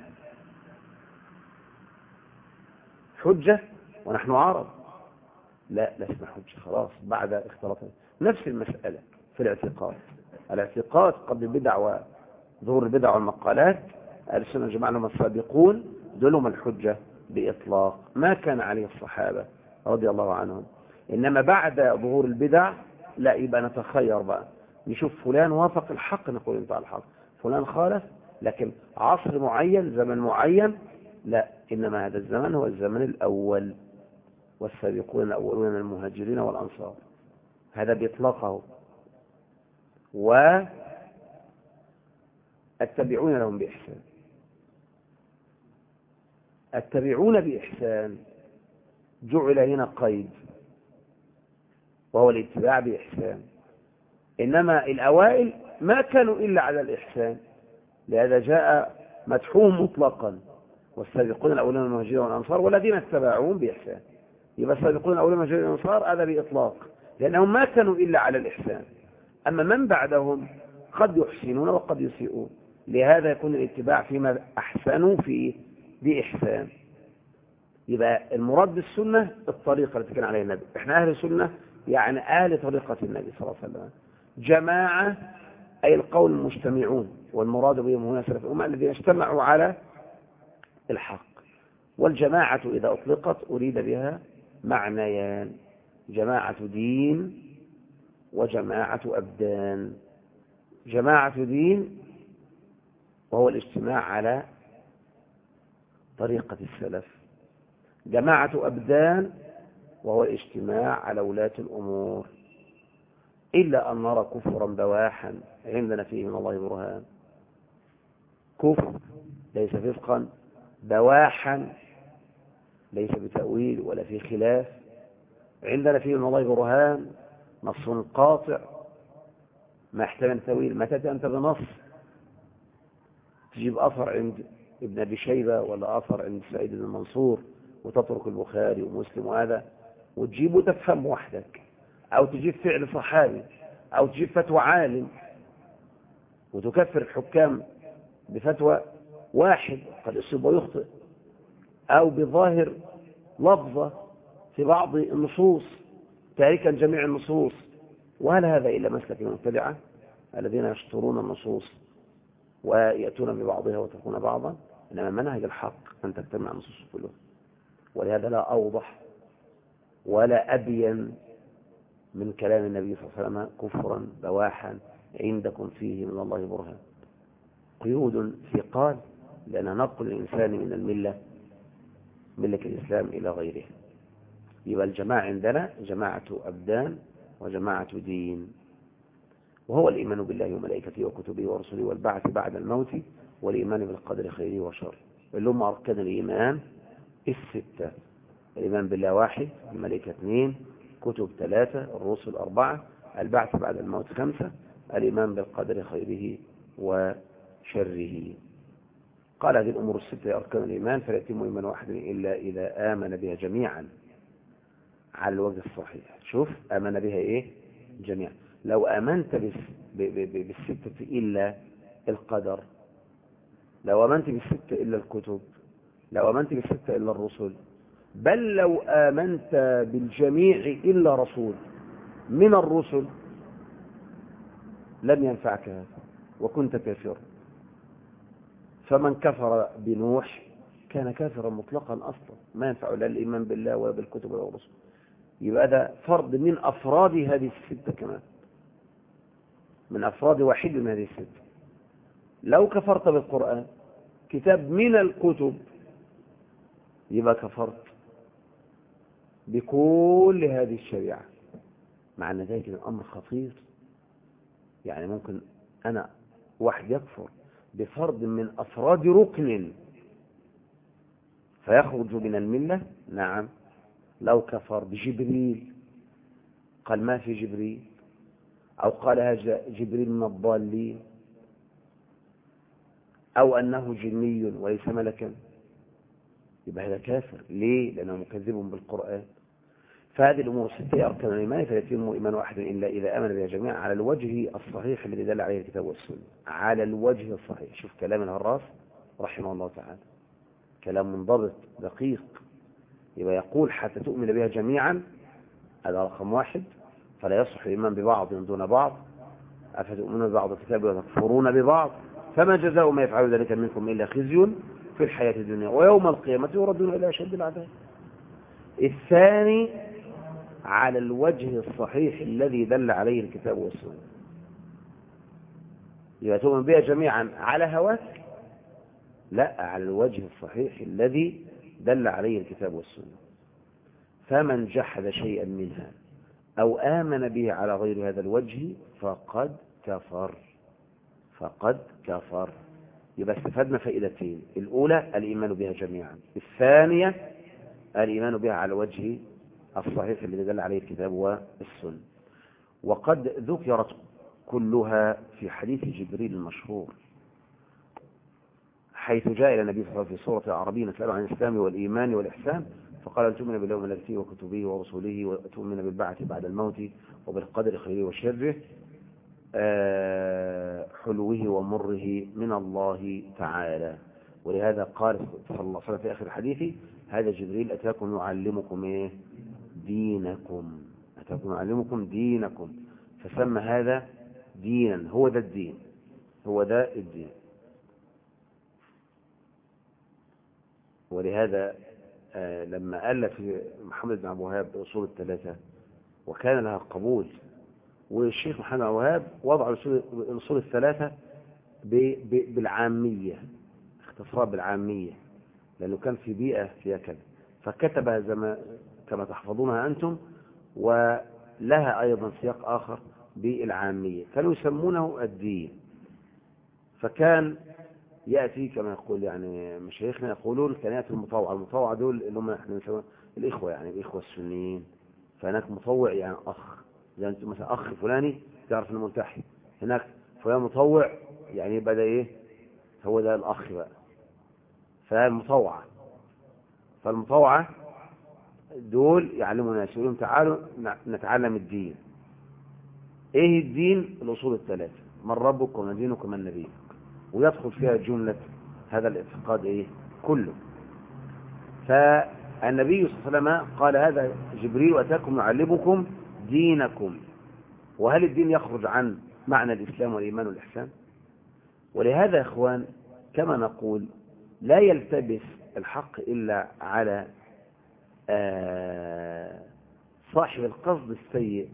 حجة ونحن عرب، لا لسنا حجة خلاص بعد اختلاطنا. نفس المسألة في الاعتقاد، الاعتقاد قبل البدع وظهور البدع والمقالات أهل السنة والجماعة لهم السابقون دولهم الحجة بإطلاق، ما كان عليه الصحابة رضي الله عنهم. إنما بعد ظهور البدع لا، يبقى نتخير بقى، نشوف فلان وافق الحق نقول انت على الحق، فلان خالف، لكن عصر معين زمن معين لا، إنما هذا الزمن هو الزمن الأول والسابقون الأولون من المهاجرين والأنصار، هذا بإطلاقه، والتبعون لهم بإحسان. التبعون بإحسان جعل هنا قيد وهو الاتباع بإحسان، إنما الأوائل ما كانوا إلا على الإحسان، لهذا جاء مدحوهم مطلقا، والسابقون الأولون من المهاجرين والأنصار والذين اتبعوهم بإحسان، يبقى السابقون الأولون من المهاجرين والأنصار هذا بإطلاق، لأنهم ما كانوا إلا على الإحسان. أما من بعدهم قد يحسنون وقد يسيئون، لهذا يكون الاتباع فيما أحسنوا فيه بإحسان. يبقى المراد بالسنة الطريقة التي كان عليها النبي، احنا أهل سنة يعني أهل طريقة النبي صلى الله عليه وسلم. جماعة أي القول المجتمعون، والمراد بهم هنا سلف الأمة الذين اجتمعوا على الحق. والجماعة إذا أطلقت أريد بها معنيان، جماعة دين وجماعة أبدان. جماعة دين وهو الاجتماع على طريقة السلف، جماعة أبدان وهو الاجتماع على ولاة الأمور، إلا أن نرى كفرا بواحا عندنا فيه من الله برهان، كفر ليس فسقا، بواحا ليس بتأويل ولا في خلاف، عندنا فيه من الله برهان، نص قاطع ما يحتمل تأويل. ما تأتي أنت بنص تجيب أثر عند ابن أبي شيبة ولا أثر عند سعيد بن منصور وتترك البخاري ومسلم وهذا وتجيب وتفهم وحدك، أو تجيب فعل صحابي، أو تجيب فتوى عالم وتكفر الحكام بفتوى واحد قد يصيب ويخطئ، أو بظاهر لفظة في بعض النصوص تاركا جميع النصوص. وهل هذا إلا مسلك المبتدعة الذين يشطرون النصوص ويأتون ببعضها وتركون بعضا؟ إنما منهج الحق أن تجتمع النصوص كلها، ولهذا لا أوضح ولا أبين من كلام النبي صلى الله عليه وسلم كفرا بواحا عندكم فيه من الله برهان. قيود في قال لأن نقل الإنسان من الملة ملة الإسلام إلى غيره. يبقى الجماعة عندنا جماعة أبدان وجماعة دين، وهو الإيمان بالله وملائكته وكتبه ورسله والبعث بعد الموت والإيمان بالقدر خيره وشره. اللي هم أركان الإيمان الستة: الإيمان بالله واحد، الملائكة اثنين، كتب ثلاثة، الرسل أربعة، البعث بعد الموت خمسة، الإيمان بالقدر خيره وشره. قال هذه الأمور الستة أركان الإيمان، فلا يتم إيمان واحد إلا إذا آمن بها جميعا على الوجه الصحيح. شوف، آمن بها إيه؟ جميعا. لو آمنت بالستة إلا القدر، لو آمنت بالستة إلا الكتب، لو آمنت بالستة إلا الرسل، بل لو آمنت بالجميع إلا رسول من الرسل، لم ينفعك هذا وكنت كافرا. فمن كفر بنوح كان كافرا مطلقا أصلا، ما ينفع لا الإيمان بالله ولا بالكتب ولا الرسل. يبقى هذا فرد من أفراد هذه الستة، كمان من أفراد واحد من هذه الستة. لو كفرت بالقرآن كتاب من الكتب يبقى كفرت بكل هذه الشريعة. مع أن ذلك الأمر خطير، يعني ممكن أنا واحد يكفر بفرد من أفراد ركن فيخرج من الملة. نعم، لو كفر بجبريل، قال ما في جبريل، أو قال هذا جبريل من الضالين، أو أنه جني وليس ملكا، يبقى هذا كافر. ليه؟ لأنه مكذب بالقرآن. فهذه الأمور الستة أركان الإيمان، فلا يتم إيمان واحد إلا إذا آمن بها جميعا على الوجه الصحيح الذي دل عليه الكتاب والسنة. على الوجه الصحيح. شوف كلام الهراس رحمه الله تعالى، كلام منضبط دقيق. يبقى يقول حتى تؤمن بها جميعا، هذا رقم واحد. فلا يصح الإيمان ببعض دون بعض. أفتؤمنون ببعض الكتاب وتكفرون ببعض، فما جزاء ما يفعل ذلك منكم إلا خزي في الحياة الدنيا ويوم القيامة يردون إلى أشد العذاب. الثاني على الوجه الصحيح الذي دل عليه الكتاب والسنة. يبقى تؤمن بها جميعا على هواك؟ لا، على الوجه الصحيح الذي دل عليه الكتاب والسنة. فمن جحد شيئا منها أو آمن به على غير هذا الوجه فقد كفر، فقد كفر. يبقى استفدنا فائدتين: الأولى الإيمان بها جميعا، الثانية الإيمان بها على الوجه الصحيح الذي دل عليه الكتاب والسنة. وقد ذكرت كلها في حديث جبريل المشهور، حيث جاء إلى النبي صلى الله عليه وسلم في سورة العربية نسأله عن الإسلام والإيمان والإحسان، فقال أن تؤمن بالله وملائكته وكتبه ورسله، وتؤمن بالبعث بعد الموت، وبالقدر خيره وشره، آه حلوه ومره من الله تعالى. ولهذا قال صلى الله عليه وسلم في آخر الحديث: هذا جبريل أتاكم يعلمكم إيه؟ دينكم، أتاكم يعلمكم دينكم. فسمى هذا دينا، هو ذا الدين، هو ذا الدين. ولهذا آه لما ألف محمد بن عبد الوهاب الأصول الثلاثة وكان لها قبول، والشيخ محمد بن عبد الوهاب وضع الأصول الثلاثة بالعامية، اختصار بالعامية، لأنه كان في بيئة فيها كذا، فكتبها زي كما تحفظونها أنتم، ولها أيضا سياق آخر بالعامية، كانوا يسمونه الدين. فكان يأتي كما يقول يعني مشايخنا يقولون كان يأتي المطوع، المطوع دول اللي هم احنا نسميهم الإخوة، يعني الإخوة السنيين. فهناك مطوع يعني أخ، زي أنت مثلا أخ فلاني تعرف إنه ملتحي، هناك فلان مطوع يعني يبقى ده إيه؟ هو ده الأخ بقى. فالمطوعة فالمطوعة دول يعلموا الناس، يقولون تعالوا نتعلم الدين. إيه الدين؟ الأصول الثلاثة: من ربك ومن دينك ومن نبيك، ويدخل فيها جملة هذا الاعتقاد إيه؟ كله. فالنبي صلى الله عليه وسلم قال: هذا جبريل أتاكم يعلمكم دينكم. وهل الدين يخرج عن معنى الإسلام والإيمان والإحسان؟ ولهذا يا إخوان كما نقول لا يلتبس الحق إلا على صاحب القصد السيء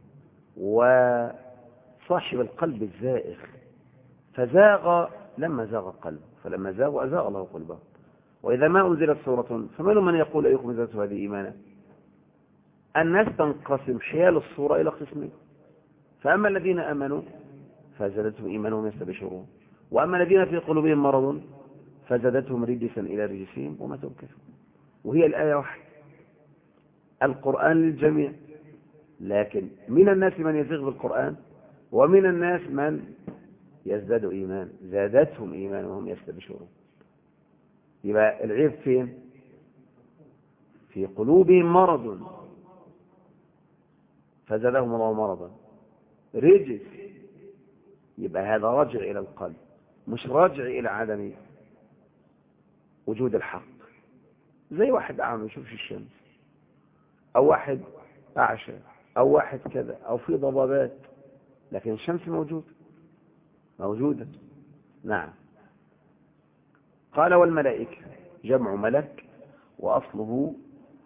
وصاحب القلب الزائغ. فزاغ لما زاغ القلب، فلما زاغ أزاغ الله قلبه. وإذا ما أنزلت سورة فمن من يقول أيكم زادته هذه إيمانا؟ الناس تنقسم حيال الصورة إلى قسمين: فأما الذين آمنوا فزادتهم إيمانهم يستبشرون، وأما الذين في قلوبهم مرض فزادتهم رجسا إلى رجسهم وماتوا بكفر. وهي الآية واحدة، القرآن للجميع، لكن من الناس من يزيغ بالقرآن ومن الناس من يزداد إيمان، زادتهم إيمان وهم يستبشرون. يبقى العيب فين؟ في قلوبهم مرض فزادهم الله مرضا، رجس، يبقى هذا راجع إلى القلب مش راجع إلى عدم وجود الحق. زي واحد أعمى ما يشوفش الشمس، أو واحد أعشى، أو واحد كذا، أو في ضبابات، لكن الشمس موجودة موجودة. نعم. قال والملائكة جمع ملك، وأصله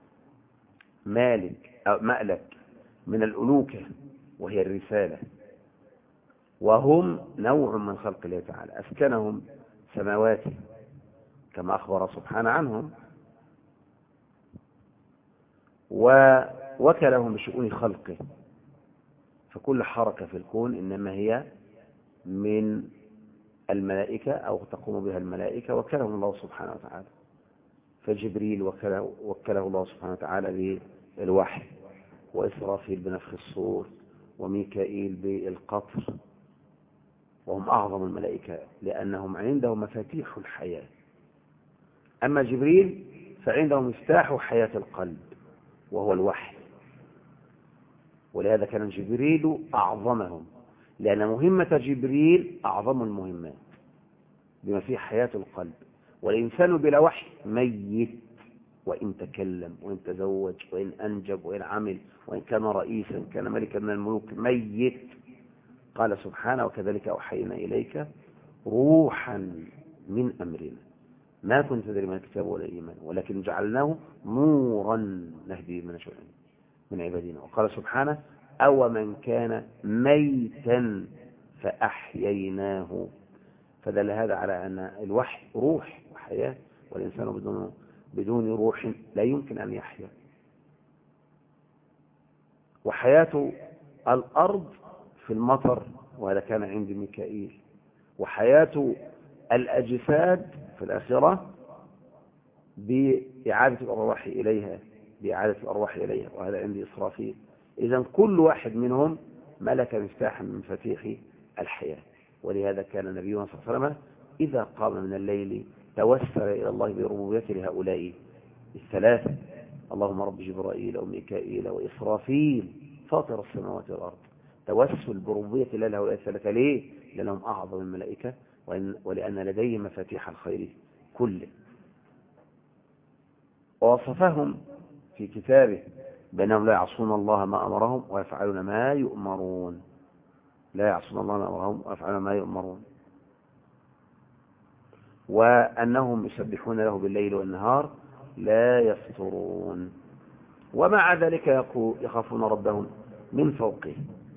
مالك أو مألك من الألوكة وهي الرسالة، وهم نوع من خلق الله تعالى، أسكنهم سماواته كما أخبر سبحانه عنهم، ووكلهم بشؤون خلقه، فكل حركة في الكون إنما هي من الملائكة أو تقوم بها الملائكة، وكلهم الله سبحانه وتعالى. فجبريل وكله, وكله الله سبحانه وتعالى بالوحي، وإسرافيل بنفخ الصور، وميكائيل بالقطر، وهم أعظم الملائكة لأنهم عندهم مفاتيح الحياة. أما جبريل فعنده مفتاح حياة القلب وهو الوحي، ولهذا كان جبريل أعظمهم، لأن مهمة جبريل أعظم المهمات بما فيه حياة القلب. والإنسان بلا وحي ميت، وإن تكلم وإن تزوج وإن أنجب وإن عمل وإن كان رئيسا كان ملكا من الملوك ميت. قال سبحانه وكذلك أوحينا إليك روحا من أمرنا ما كنت تدري ما الكتاب ولا الإيمان ولكن جعلناه نورا نهدي من نشاء من عبادنا. وقال سبحانه أو من كان ميتا فأحييناه. فدل هذا على أن الوحي روح وحياة، والإنسان بدون بدون روح لا يمكن أن يحيا. وحياة الأرض في المطر، وهذا كان عند ميكائيل. وحياة الأجساد في الآخرة بإعادة الأرواح إليها بإعادة الأرواح إليها وهذا عند إسرافيل. إذن كل واحد منهم ملك مفتاحا من مفاتيح الحياة. ولهذا كان نبينا صلى الله عليه وسلم إذا قام من الليل توسل إلى الله بربوبيته لهؤلاء الثلاثة، اللهم رب جبرائيل وميكائيل وإسرافيل فاطر السماوات والأرض. توسل بربوبية الله لهؤلاء الثلاثة. ليه؟ لأنهم أعظم الملائكة ولأن لديهم مفاتيح الخير كله. ووصفهم في كتابه بأنهم لا يعصون الله ما أمرهم ويفعلون ما يؤمرون. لا يعصون الله ما أمرهم ويفعلون ما يؤمرون. وأنهم يسبحون له بالليل والنهار لا يفترون. ومع ذلك يخافون ربهم من فوقه.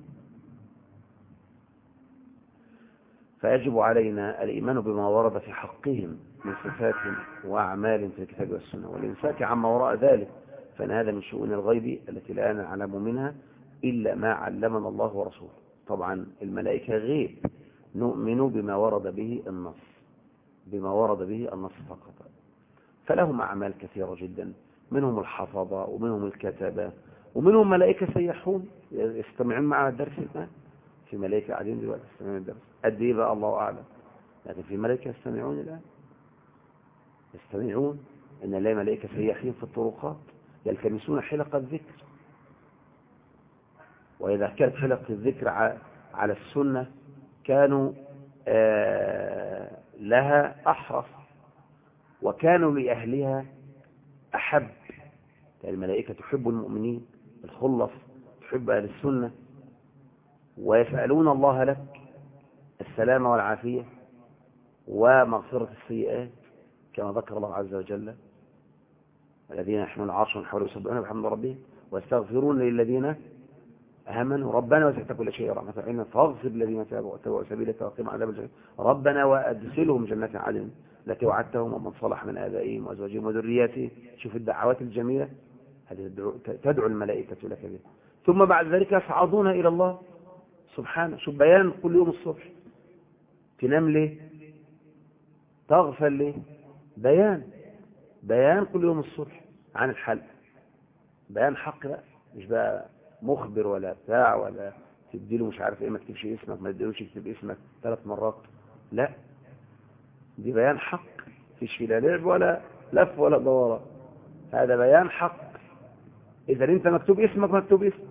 فيجب علينا الإيمان بما ورد في حقهم من صفات وأعمال في الكتاب والسنة، والإمساك عما وراء ذلك، فإن هذا من شؤون الغيب التي لا نعلم منها إلا ما علمنا الله ورسوله. طبعا الملائكة غيب، نؤمن بما ورد به النص بما ورد به النص فقط. فلهم أعمال كثيرة جدا، منهم الحفظة ومنهم الكتبة ومنهم ملائكة سيحون يستمعون مع الدرس الآن. في ملائكة قاعدين دلوقتي يستمعون الدرس قد ايه بقى الله أعلم، لكن في ملائكة يستمعون الآن يستمعون إن الله ملائكة سياحين في الطرقات يلتمسون حلق الذكر. وإذا كانت حلق الذكر على السنة كانوا آه لها أحرص وكانوا لأهلها أحب. الملائكة تحب المؤمنين الخلص، تحب أهل السنة، ويسألون الله لك السلامة والعافية ومغفرة السيئات كما ذكر الله عز وجل الذين يحملون العرش من حوله يسبحون بحمد ربهم ويستغفرون للذين آمنوا ربنا وسعت كل شيء رحمة وعلما فاغفر الذين تابوا واتبعوا سبيلك وقهم عذاب الجحيم ربنا وأدخلهم جنات عدن التي وعدتهم ومن صلح من آبائهم وأزواجهم وذرياتهم. شوف الدعوات الجميلة هذه تدعو الملائكة لك بها. ثم بعد ذلك يصعدون إلى الله سبحانه. شوف بيان كل يوم الصبح تنام ليه؟ تغفل ليه؟ بيان بيان كل يوم الصبح عن الحل، بيان حق بقى، مش بقى مخبر ولا بتاع ولا تديله مش عارف ايه ما تكتبش اسمك، ما تديلوش يكتب اسمك ثلاث مرات، لا، دي بيان حق، مفيش فيه لا لعب ولا لف ولا دوران، هذا بيان حق. اذا انت مكتوب اسمك مكتوب اسمك.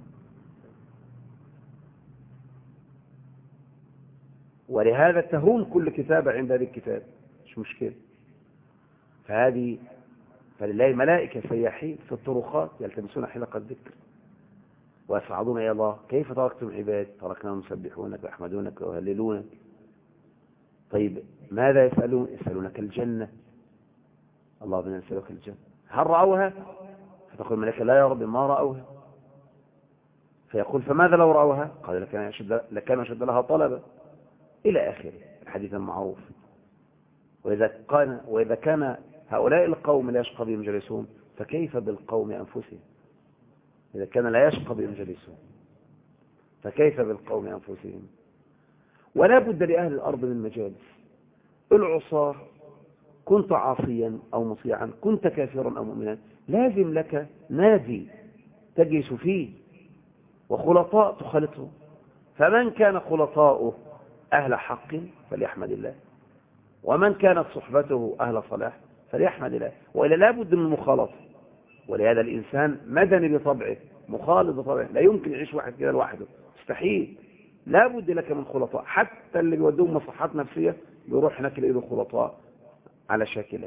ولهذا تهون كل كتابة عند هذه الكتاب، مش مشكلة. فهذه فلله ملائكة سياحين في الطرقات يلتمسون حلق الذكر ويصعدون إلى الله. كيف تركتم عباد؟ تركناهم يسبحونك ويحمدونك ويهللونك. طيب ماذا يسألون؟ يسألونك الجنة، الله بنا نسألك الجنة، هل رأوها؟ فتقول الملائكة لا يا رب ما رأوها. فيقول فماذا لو رأوها؟ قال لكان أشد, لكان أشد لها طلبا، إلى آخر الحديث المعروف. وإذا كان, وإذا كان هؤلاء القوم لا يشقى بهم جلسون، فكيف بالقوم أنفسهم؟ إذا كان لا يشقى بهم جلسون فكيف بالقوم أنفسهم؟ ولا بد لأهل الأرض من مجالس. العصاة كنت عاصيا أو مطيعا، كنت كافرا أو مؤمنا، لازم لك نادي تجلس فيه وخلطاء تخلطه. فمن كان خلطاؤه أهل حق فليحمد الله، ومن كانت صحبته أهل صلاح فليحمد الله، وإلا لا بد من المخالطة. ولهذا الإنسان مدني بطبعه، مخالط بطبعه، لا يمكن يعيش واحد كده لوحده، مستحيل. لا بد لك من خلطاء، حتى اللي بيودوهم مصلحات نفسية بيروح هناك له خلطاء على شاكلته.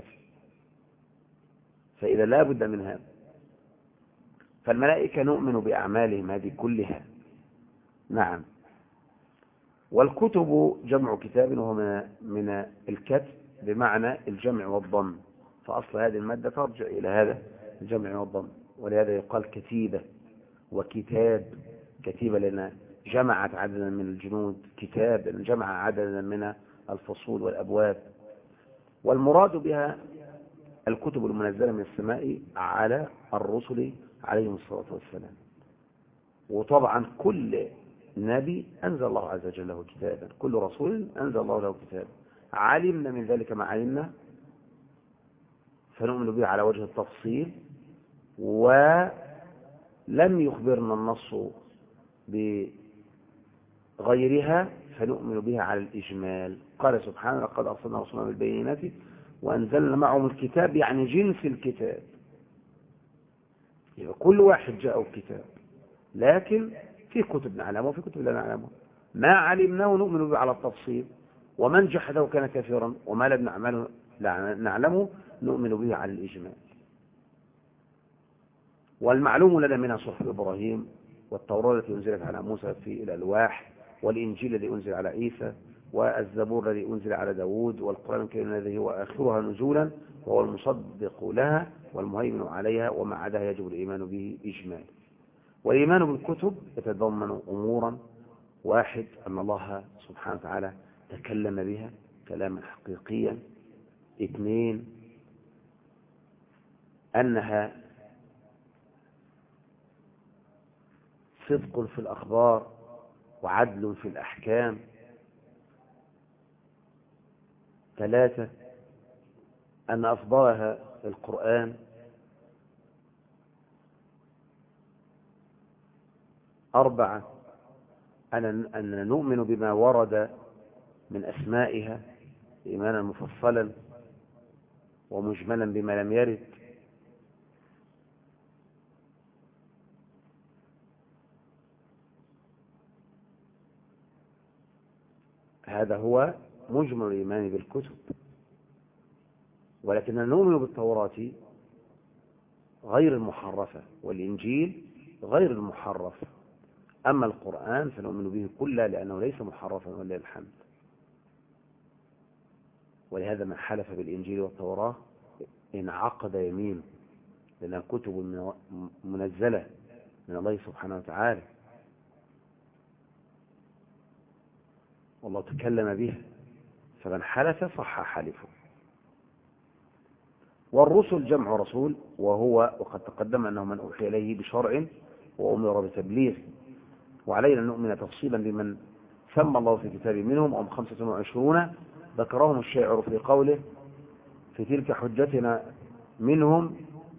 فإذا لا بد من هذا. فالملائكة نؤمن بأعمالهم هذه كلها. نعم. والكتب جمع كتاب، وهو من الكتب بمعنى الجمع والضم، فأصل هذه المادة ترجع إلى هذا الجمع والضم. ولهذا يقال كتيبة وكتاب. كتيبة لأن جمعت عددا من الجنود، كتاب لأن جمع عددا من الفصول والأبواب. والمراد بها الكتب المنزلة من السماء على الرسل عليهم الصلاة والسلام. وطبعا كل نبي أنزل الله عز وجل له كتابا، كل رسول أنزل الله له كتابا. علمنا من ذلك ما علمنا فنؤمن به على وجه التفصيل، ولم يخبرنا النص بغيرها فنؤمن بها على الإجمال. قال سبحانه لقد أرسلنا رسولنا بالبينات وأنزلنا معهم الكتاب، يعني جنس الكتاب، يبقى كل واحد جاءه الكتاب، لكن في كتب نعلمه وفي كتب لا نعلمه. ما علمناه نؤمن به على التفصيل، ومن جحده كان كافرا، وما لم نعمله نعلمه نؤمن به على الإجمال. والمعلوم لنا منها صحف إبراهيم، والتوراة التي أنزلت على موسى في الألواح، والإنجيل الذي أنزل على عيسى، والزبور الذي أنزل على داود، والقرآن الكريم الذي هو آخرها نزولا وهو المصدق لها والمهيمن عليها، وما عداها يجب الإيمان به إجمال. والإيمان بالكتب يتضمن أمورا: واحد، أن الله سبحانه وتعالى تكلم بها كلاما حقيقيا. اثنين، أنها صدق في الأخبار وعدل في الأحكام. ثلاثة، أن أفضلها القرآن. أربعة، أن نؤمن بما ورد من أسمائها إيمانا مفصلا ومجملا بما لم يرد. هذا هو مجمل الإيمان بالكتب. ولكن نؤمن بالتوراة غير المحرفة، والإنجيل غير المحرف. أما القرآن فنؤمن به كله لأنه ليس محرفا ولله الحمد. ولهذا من حلف بالإنجيل والتوراة انعقد يمينه، لأنها كتب منزلة من الله سبحانه وتعالى، والله تكلم بها، فمن حلف صح حلفه. والرسل جمع رسول، وهو وقد تقدم أنه من أوحي إليه بشرع وأمر بتبليغ. وعلينا أن نؤمن تفصيلا بمن سمى الله في كتابه منهم، هم خمسة وعشرون ذكرهم الشاعر في قوله في تلك حجتنا منهم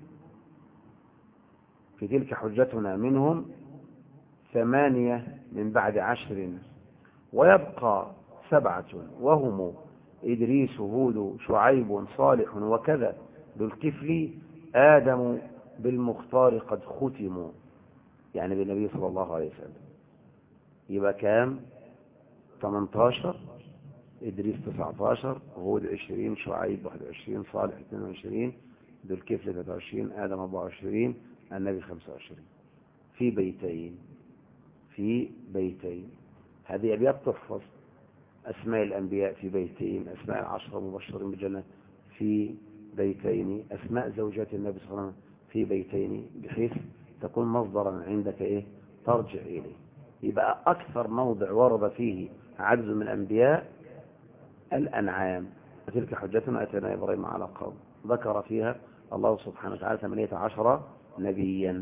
في تلك حجتنا منهم ثمانية من بعد عشر ويبقى سبعة وهم إدريس هود شعيب صالح وكذا ذو الكفل آدم بالمختار قد ختموا، يعني بالنبي صلى الله عليه وسلم. يبقى كام؟ ثمانية عشر، إدريس تسعة عشر، هود عشرين، شعيب واحد وعشرين، صالح اثنين وعشرين، ذو الكفل ثلاثة وعشرين، آدم أربعة وعشرين، النبي خمسة وعشرين، في بيتين في بيتين. هذه أبيات تحفظ، أسماء الأنبياء في بيتين، أسماء العشرة المبشرين بالجنة في بيتين، أسماء زوجات النبي صلى الله عليه وسلم في بيتين، بحيث تكون مصدرا عندك إيه ترجع إليه. يبقى أكثر موضع ورد فيه عجز من الأنبياء الأنعام. وتلك حجتنا أتينا إبراهيم على قوم، ذكر فيها الله سبحانه وتعالى ثمانية عشر نبيا.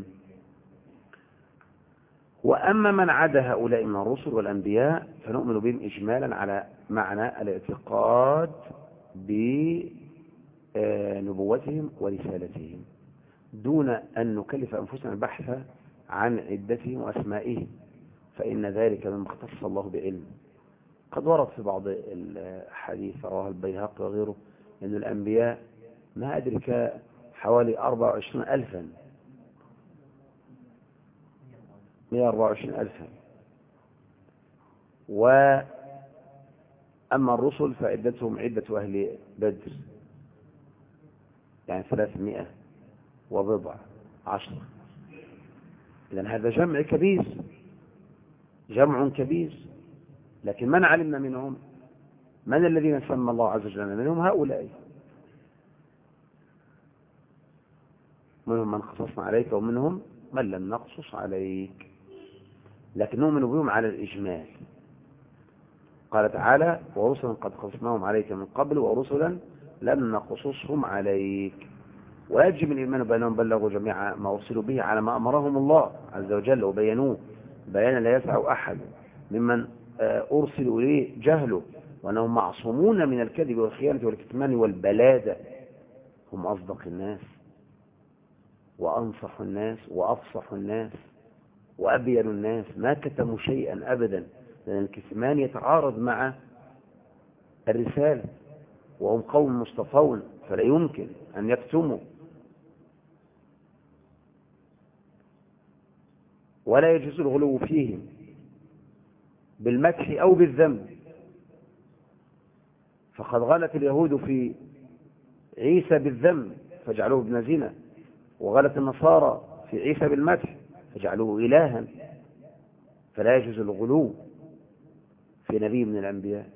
وأما من عدا هؤلاء من الرسل والأنبياء فنؤمن بهم إجمالا على معنى الاعتقاد بنبوتهم ورسالتهم، دون أن نكلف أنفسنا البحث عن عدتهم وأسمائهم، فإن ذلك مما اختص الله بعلم. قد ورد في بعض الحديث رواه البيهقي وغيره أن الأنبياء ما أدرك حوالي أربعة وعشرين ألفا مئة وأربعة وعشرين ألفا، وأما الرسل فعدتهم عدة أهل بدر يعني ثلاثمائة وبضع عشر. إذن هذا جمع كبير، جمع كبير. لكن من علمنا منهم؟ من الذين سمى الله عز وجل منهم؟ هؤلاء، منهم من قصصنا عليك ومنهم من لم نقصص عليك، لكن نؤمن بهم على الإجمال. قال تعالى ورسلا قد قصصناهم عليك من قبل ورسلا لم نقصصهم عليك. ويجب الإيمان بأنهم بلغوا جميع ما أرسلوا به على ما أمرهم الله عز وجل وبينوه بيانا لا يسع أحد ممن أرسلوا إليه جهله، وأنهم معصومون من الكذب والخيانة والكتمان والبلادة. هم أصدق الناس وأنصح الناس وأفصح الناس وأبين الناس، ما كتموا شيئا أبدا، لأن الكتمان يتعارض مع الرسالة، وهم قوم مصطفون فلا يمكن أن يكتموا. ولا يجوز الغلو فيهم بالمدح أو بالذم، فقد غلت اليهود في عيسى بالذم فجعلوه ابن زنا، وغلت النصارى في عيسى بالمدح فجعلوه إلها. فلا يجوز الغلو في نبي من الأنبياء.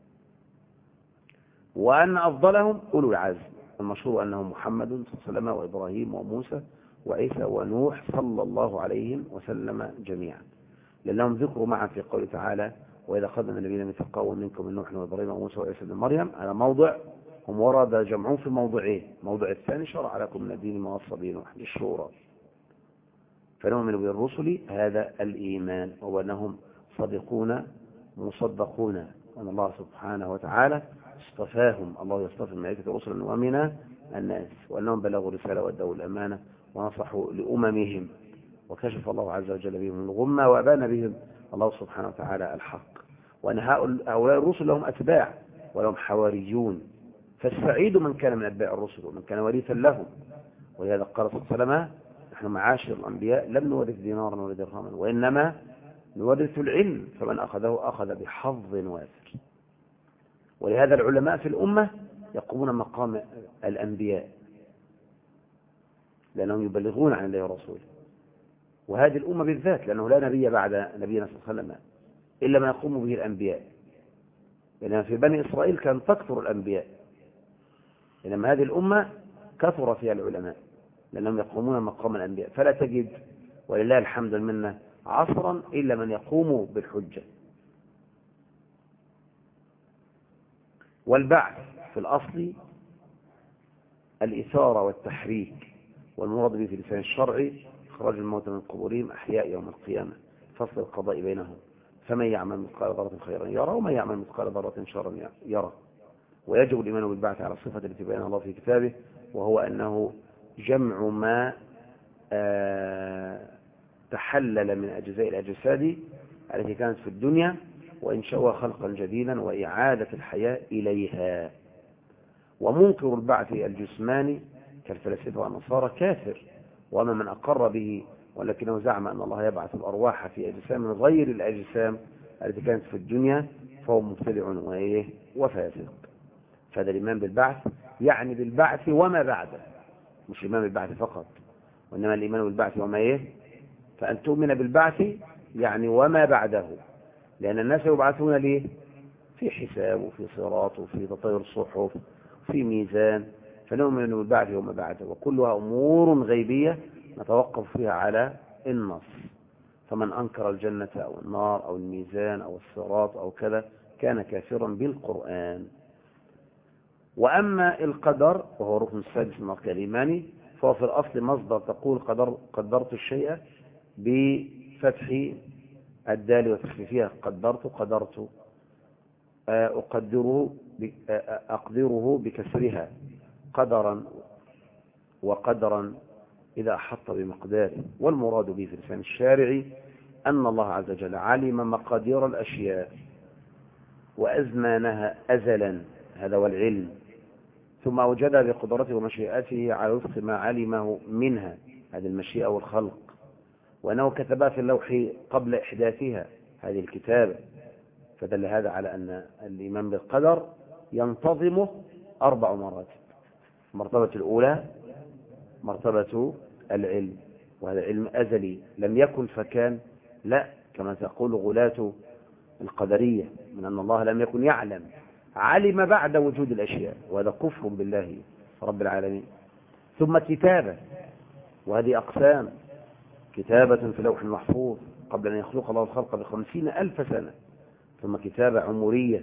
وأن أفضلهم أولو العزم، المشهور أنهم محمد صلى الله عليه وسلم وإبراهيم وموسى وعيسى ونوح صلى الله عليه وسلم جميعا، لأنهم ذكروا معا في قوله تعالى وإذا أخذنا النبيين ميثاقهم منكم من نوح وإبراهيم وموسى وعيسى بن مريم. على موضع هم ورد جمعون في موضعين، موضع الثاني شرع لكم من الدين ما وصى به نوح للشورى. فنؤمن بالرسل هذا الإيمان، هو أنهم صادقون مصدقون، وأن الله سبحانه وتعالى اصطفاهم، الله يصطفي الملائكة رسلا ومن الناس، وأنهم بلغوا الرسالة وأدوا الأمانة ونصحوا لأممهم، وكشف الله عز وجل بهم الغمة وأبان بهم الله سبحانه وتعالى الحق. وأن هؤلاء الرسل لهم أتباع ولهم حواريون، فالسعيد من كان من أتباع الرسل ومن كان وريثا لهم. ولهذا قال صلى الله عليه وسلم نحن معاشر الأنبياء لم نورث دينارا ولا درهما وإنما نورث العلم، فمن أخذه أخذ بحظ وافر. ولهذا العلماء في الأمة يقومون مقام الأنبياء لأنهم يبلغون عن الله ورسوله، وهذه الأمة بالذات لأنه لا نبي بعد نبينا صلى الله عليه وسلم إلا ما يقوم به الأنبياء، لأن في بني إسرائيل كان تكثر الأنبياء، إنما هذه الأمة كثر فيها العلماء لأنهم يقومون مقام الأنبياء. فلا تجد ولله الحمد منا عصرا إلا من يقوم بالحجة. والبعث في الأصل الإثارة والتحريك، والمراد به في لسان الشرع إخراج الموتى من قبورهم أحياء يوم القيامة، فصل القضاء بينهم، فمن يعمل مثقال ذرة خيرا يرى ومن يعمل مثقال ذرة شرا يرى. ويجب الإيمان بالبعث على الصفة التي بينها الله في كتابه، وهو أنه جمع ما آه تحلل من أجزاء الأجساد التي كانت في الدنيا، وإنشاؤها خلقا جديدا وإعادة الحياة إليها. ومنكر البعث الجسماني كالفلاسفة والنصارى كافر، وأما من أقر به ولكنه زعم أن الله يبعث الأرواح في أجسام غير الأجسام التي كانت في الدنيا فهو مبتدع وإيه وفاسق. فهذا الإيمان بالبعث يعني بالبعث وما بعده، مش الإيمان بالبعث فقط، وإنما الإيمان بالبعث وما إيه. فأن تؤمن بالبعث يعني وما بعده، لأن الناس يبعثون ليه؟ في حساب وفي صراط وفي تطير صحف وفي ميزان، فنؤمن بالبعث وما بعده، وكلها أمور غيبية نتوقف فيها على النص. فمن أنكر الجنة أو النار أو الميزان أو الصراط أو كذا كان كافرا بالقرآن. وأما القدر وهو ركن السادس من أركان الإيمان، فهو في الأصل مصدر تقول قدر قدرت الشيء بفتح الدال وتخفيفها قدرت قدرت، أقدره أقدره بكسرها قدرا وقدرا إذا أحط بمقداره. والمراد به في لسان الشارع أن الله عز وجل علم مقادير الأشياء وأزمانها أزلا، هذا هو العلم، ثم أوجدها بقدرته ومشيئته على وفق ما علمه منها، هذه المشيئة والخلق، وأنه كتبها في اللوح قبل إحداثها، هذه الكتابة. فدل هذا على أن الإيمان بالقدر ينتظمه أربع مراتب. المرتبة الأولى مرتبة العلم، وهذا علم أزلي لم يكن فكان، لا كما تقول غلاة القدرية من أن الله لم يكن يعلم، علم بعد وجود الأشياء، وهذا كفر بالله رب العالمين. ثم كتابة، وهذه أقسام: كتابة في لوح محفوظ قبل أن يخلق الله الخلق بخمسين ألف سنة، ثم كتابة عمرية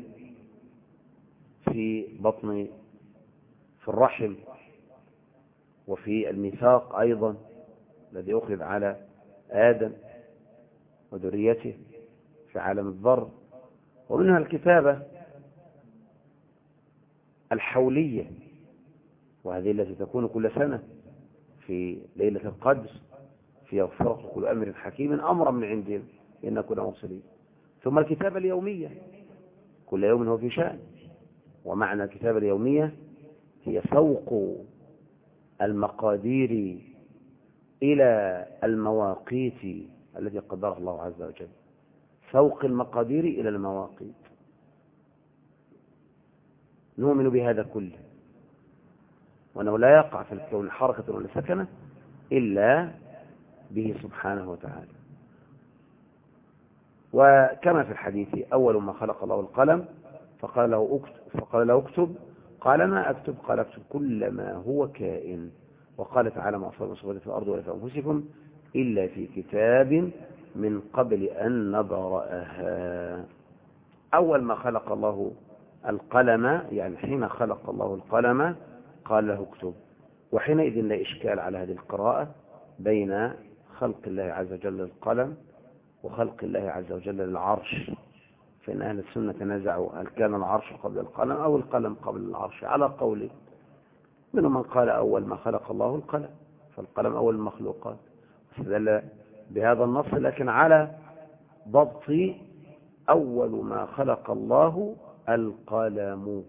في بطن في الرحم وفي الميثاق أيضا الذي أخذ على آدم وذريته في عالم الذر، ومنها الكتابة الحولية، وهذه التي تكون كل سنة في ليلة القدر في يغفر كل أمر حكيم أمرا من عندنا إن كنا مرسلين. ثم الكتابة اليومية، كل يوم هو في شأن، ومعنى الكتابة اليومية هي سوق المقادير إلى المواقيت التي قدرها الله عز وجل، سوق المقادير إلى المواقيت. نؤمن بهذا كله، وأنه لا يقع في الكون حركة ولا سكنة إلا به سبحانه وتعالى. وكما في الحديث: أول ما خلق الله القلم فقال له اكتب، فقال له اكتب، قال ما أكتب؟ قال اكتب كل ما هو كائن. وقال تعالى: ما أصاب مصيبة في الأرض ولا في أنفسكم إلا في كتاب من قبل أن نبرأها. أول ما خلق الله القلم، يعني حين خلق الله القلم قال له اكتب. وحينئذ لا إشكال على هذه القراءة بين خلق الله عز وجل القلم وخلق الله عز وجل العرش، فإن أهل السنة تنازعوا هل كان العرش قبل القلم أو القلم قبل العرش، على قوله. منهم من قال أول ما خلق الله القلم، فالقلم أول المخلوقات، واستدل بهذا النص، لكن على ضبط أول ما خلق الله القلم،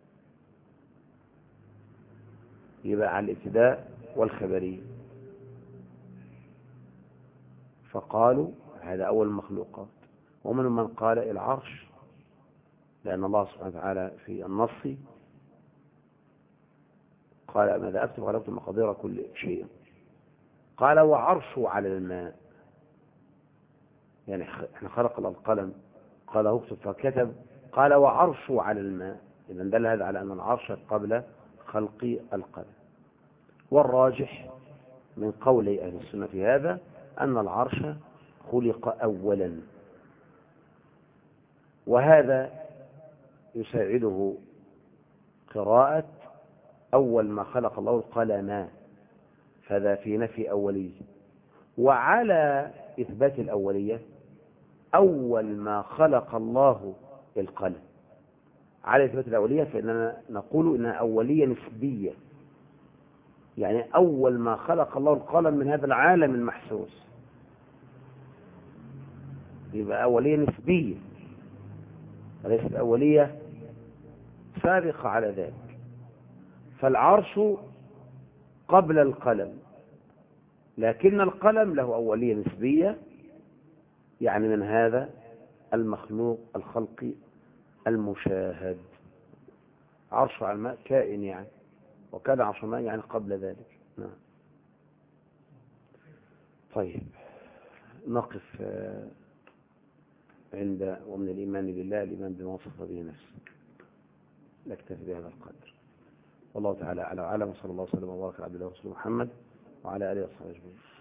يبقى على الابتداء والخبرية. فقالوا هذا أول المخلوقات. ومنهم من قال العرش، لأن الله سبحانه وتعالى في النص قال: ماذا أكتب؟ قال: اكتب مقادير كل شيء. قال: وعرشه على الماء، يعني احنا خلق القلم قال اكتب فكتب، قال: وعرشه على الماء. إذن دل هذا على أن العرش قبل خلق القلم. والراجح من قول أهل السنة في هذا أن العرش خلق أولا، وهذا يساعده قراءة أول ما خلق الله القلم، فذا في نفي أولية. وعلى إثبات الأولية أول ما خلق الله القلم، على إثبات الأولية فإننا نقول إنها أولية نسبية، يعني أول ما خلق الله القلم من هذا العالم المحسوس، يبقى أولية نسبية وليست أولية سابقة على ذلك. فالعرش قبل القلم، لكن القلم له أولية نسبية، يعني من هذا المخلوق الخلقي المشاهد. عرش على الماء كائن يعني، وكان عرش الماء يعني قبل ذلك. نعم. طيب نقف عند ومن الإيمان بالله الإيمان بما وصف به نفسه، نكتفي بهذا القدر. والله تعالى أعلم وأعلم، وصلى الله وسلم وبارك على عبد الله ورسوله محمد وعلى آله وصحبه أجمعين.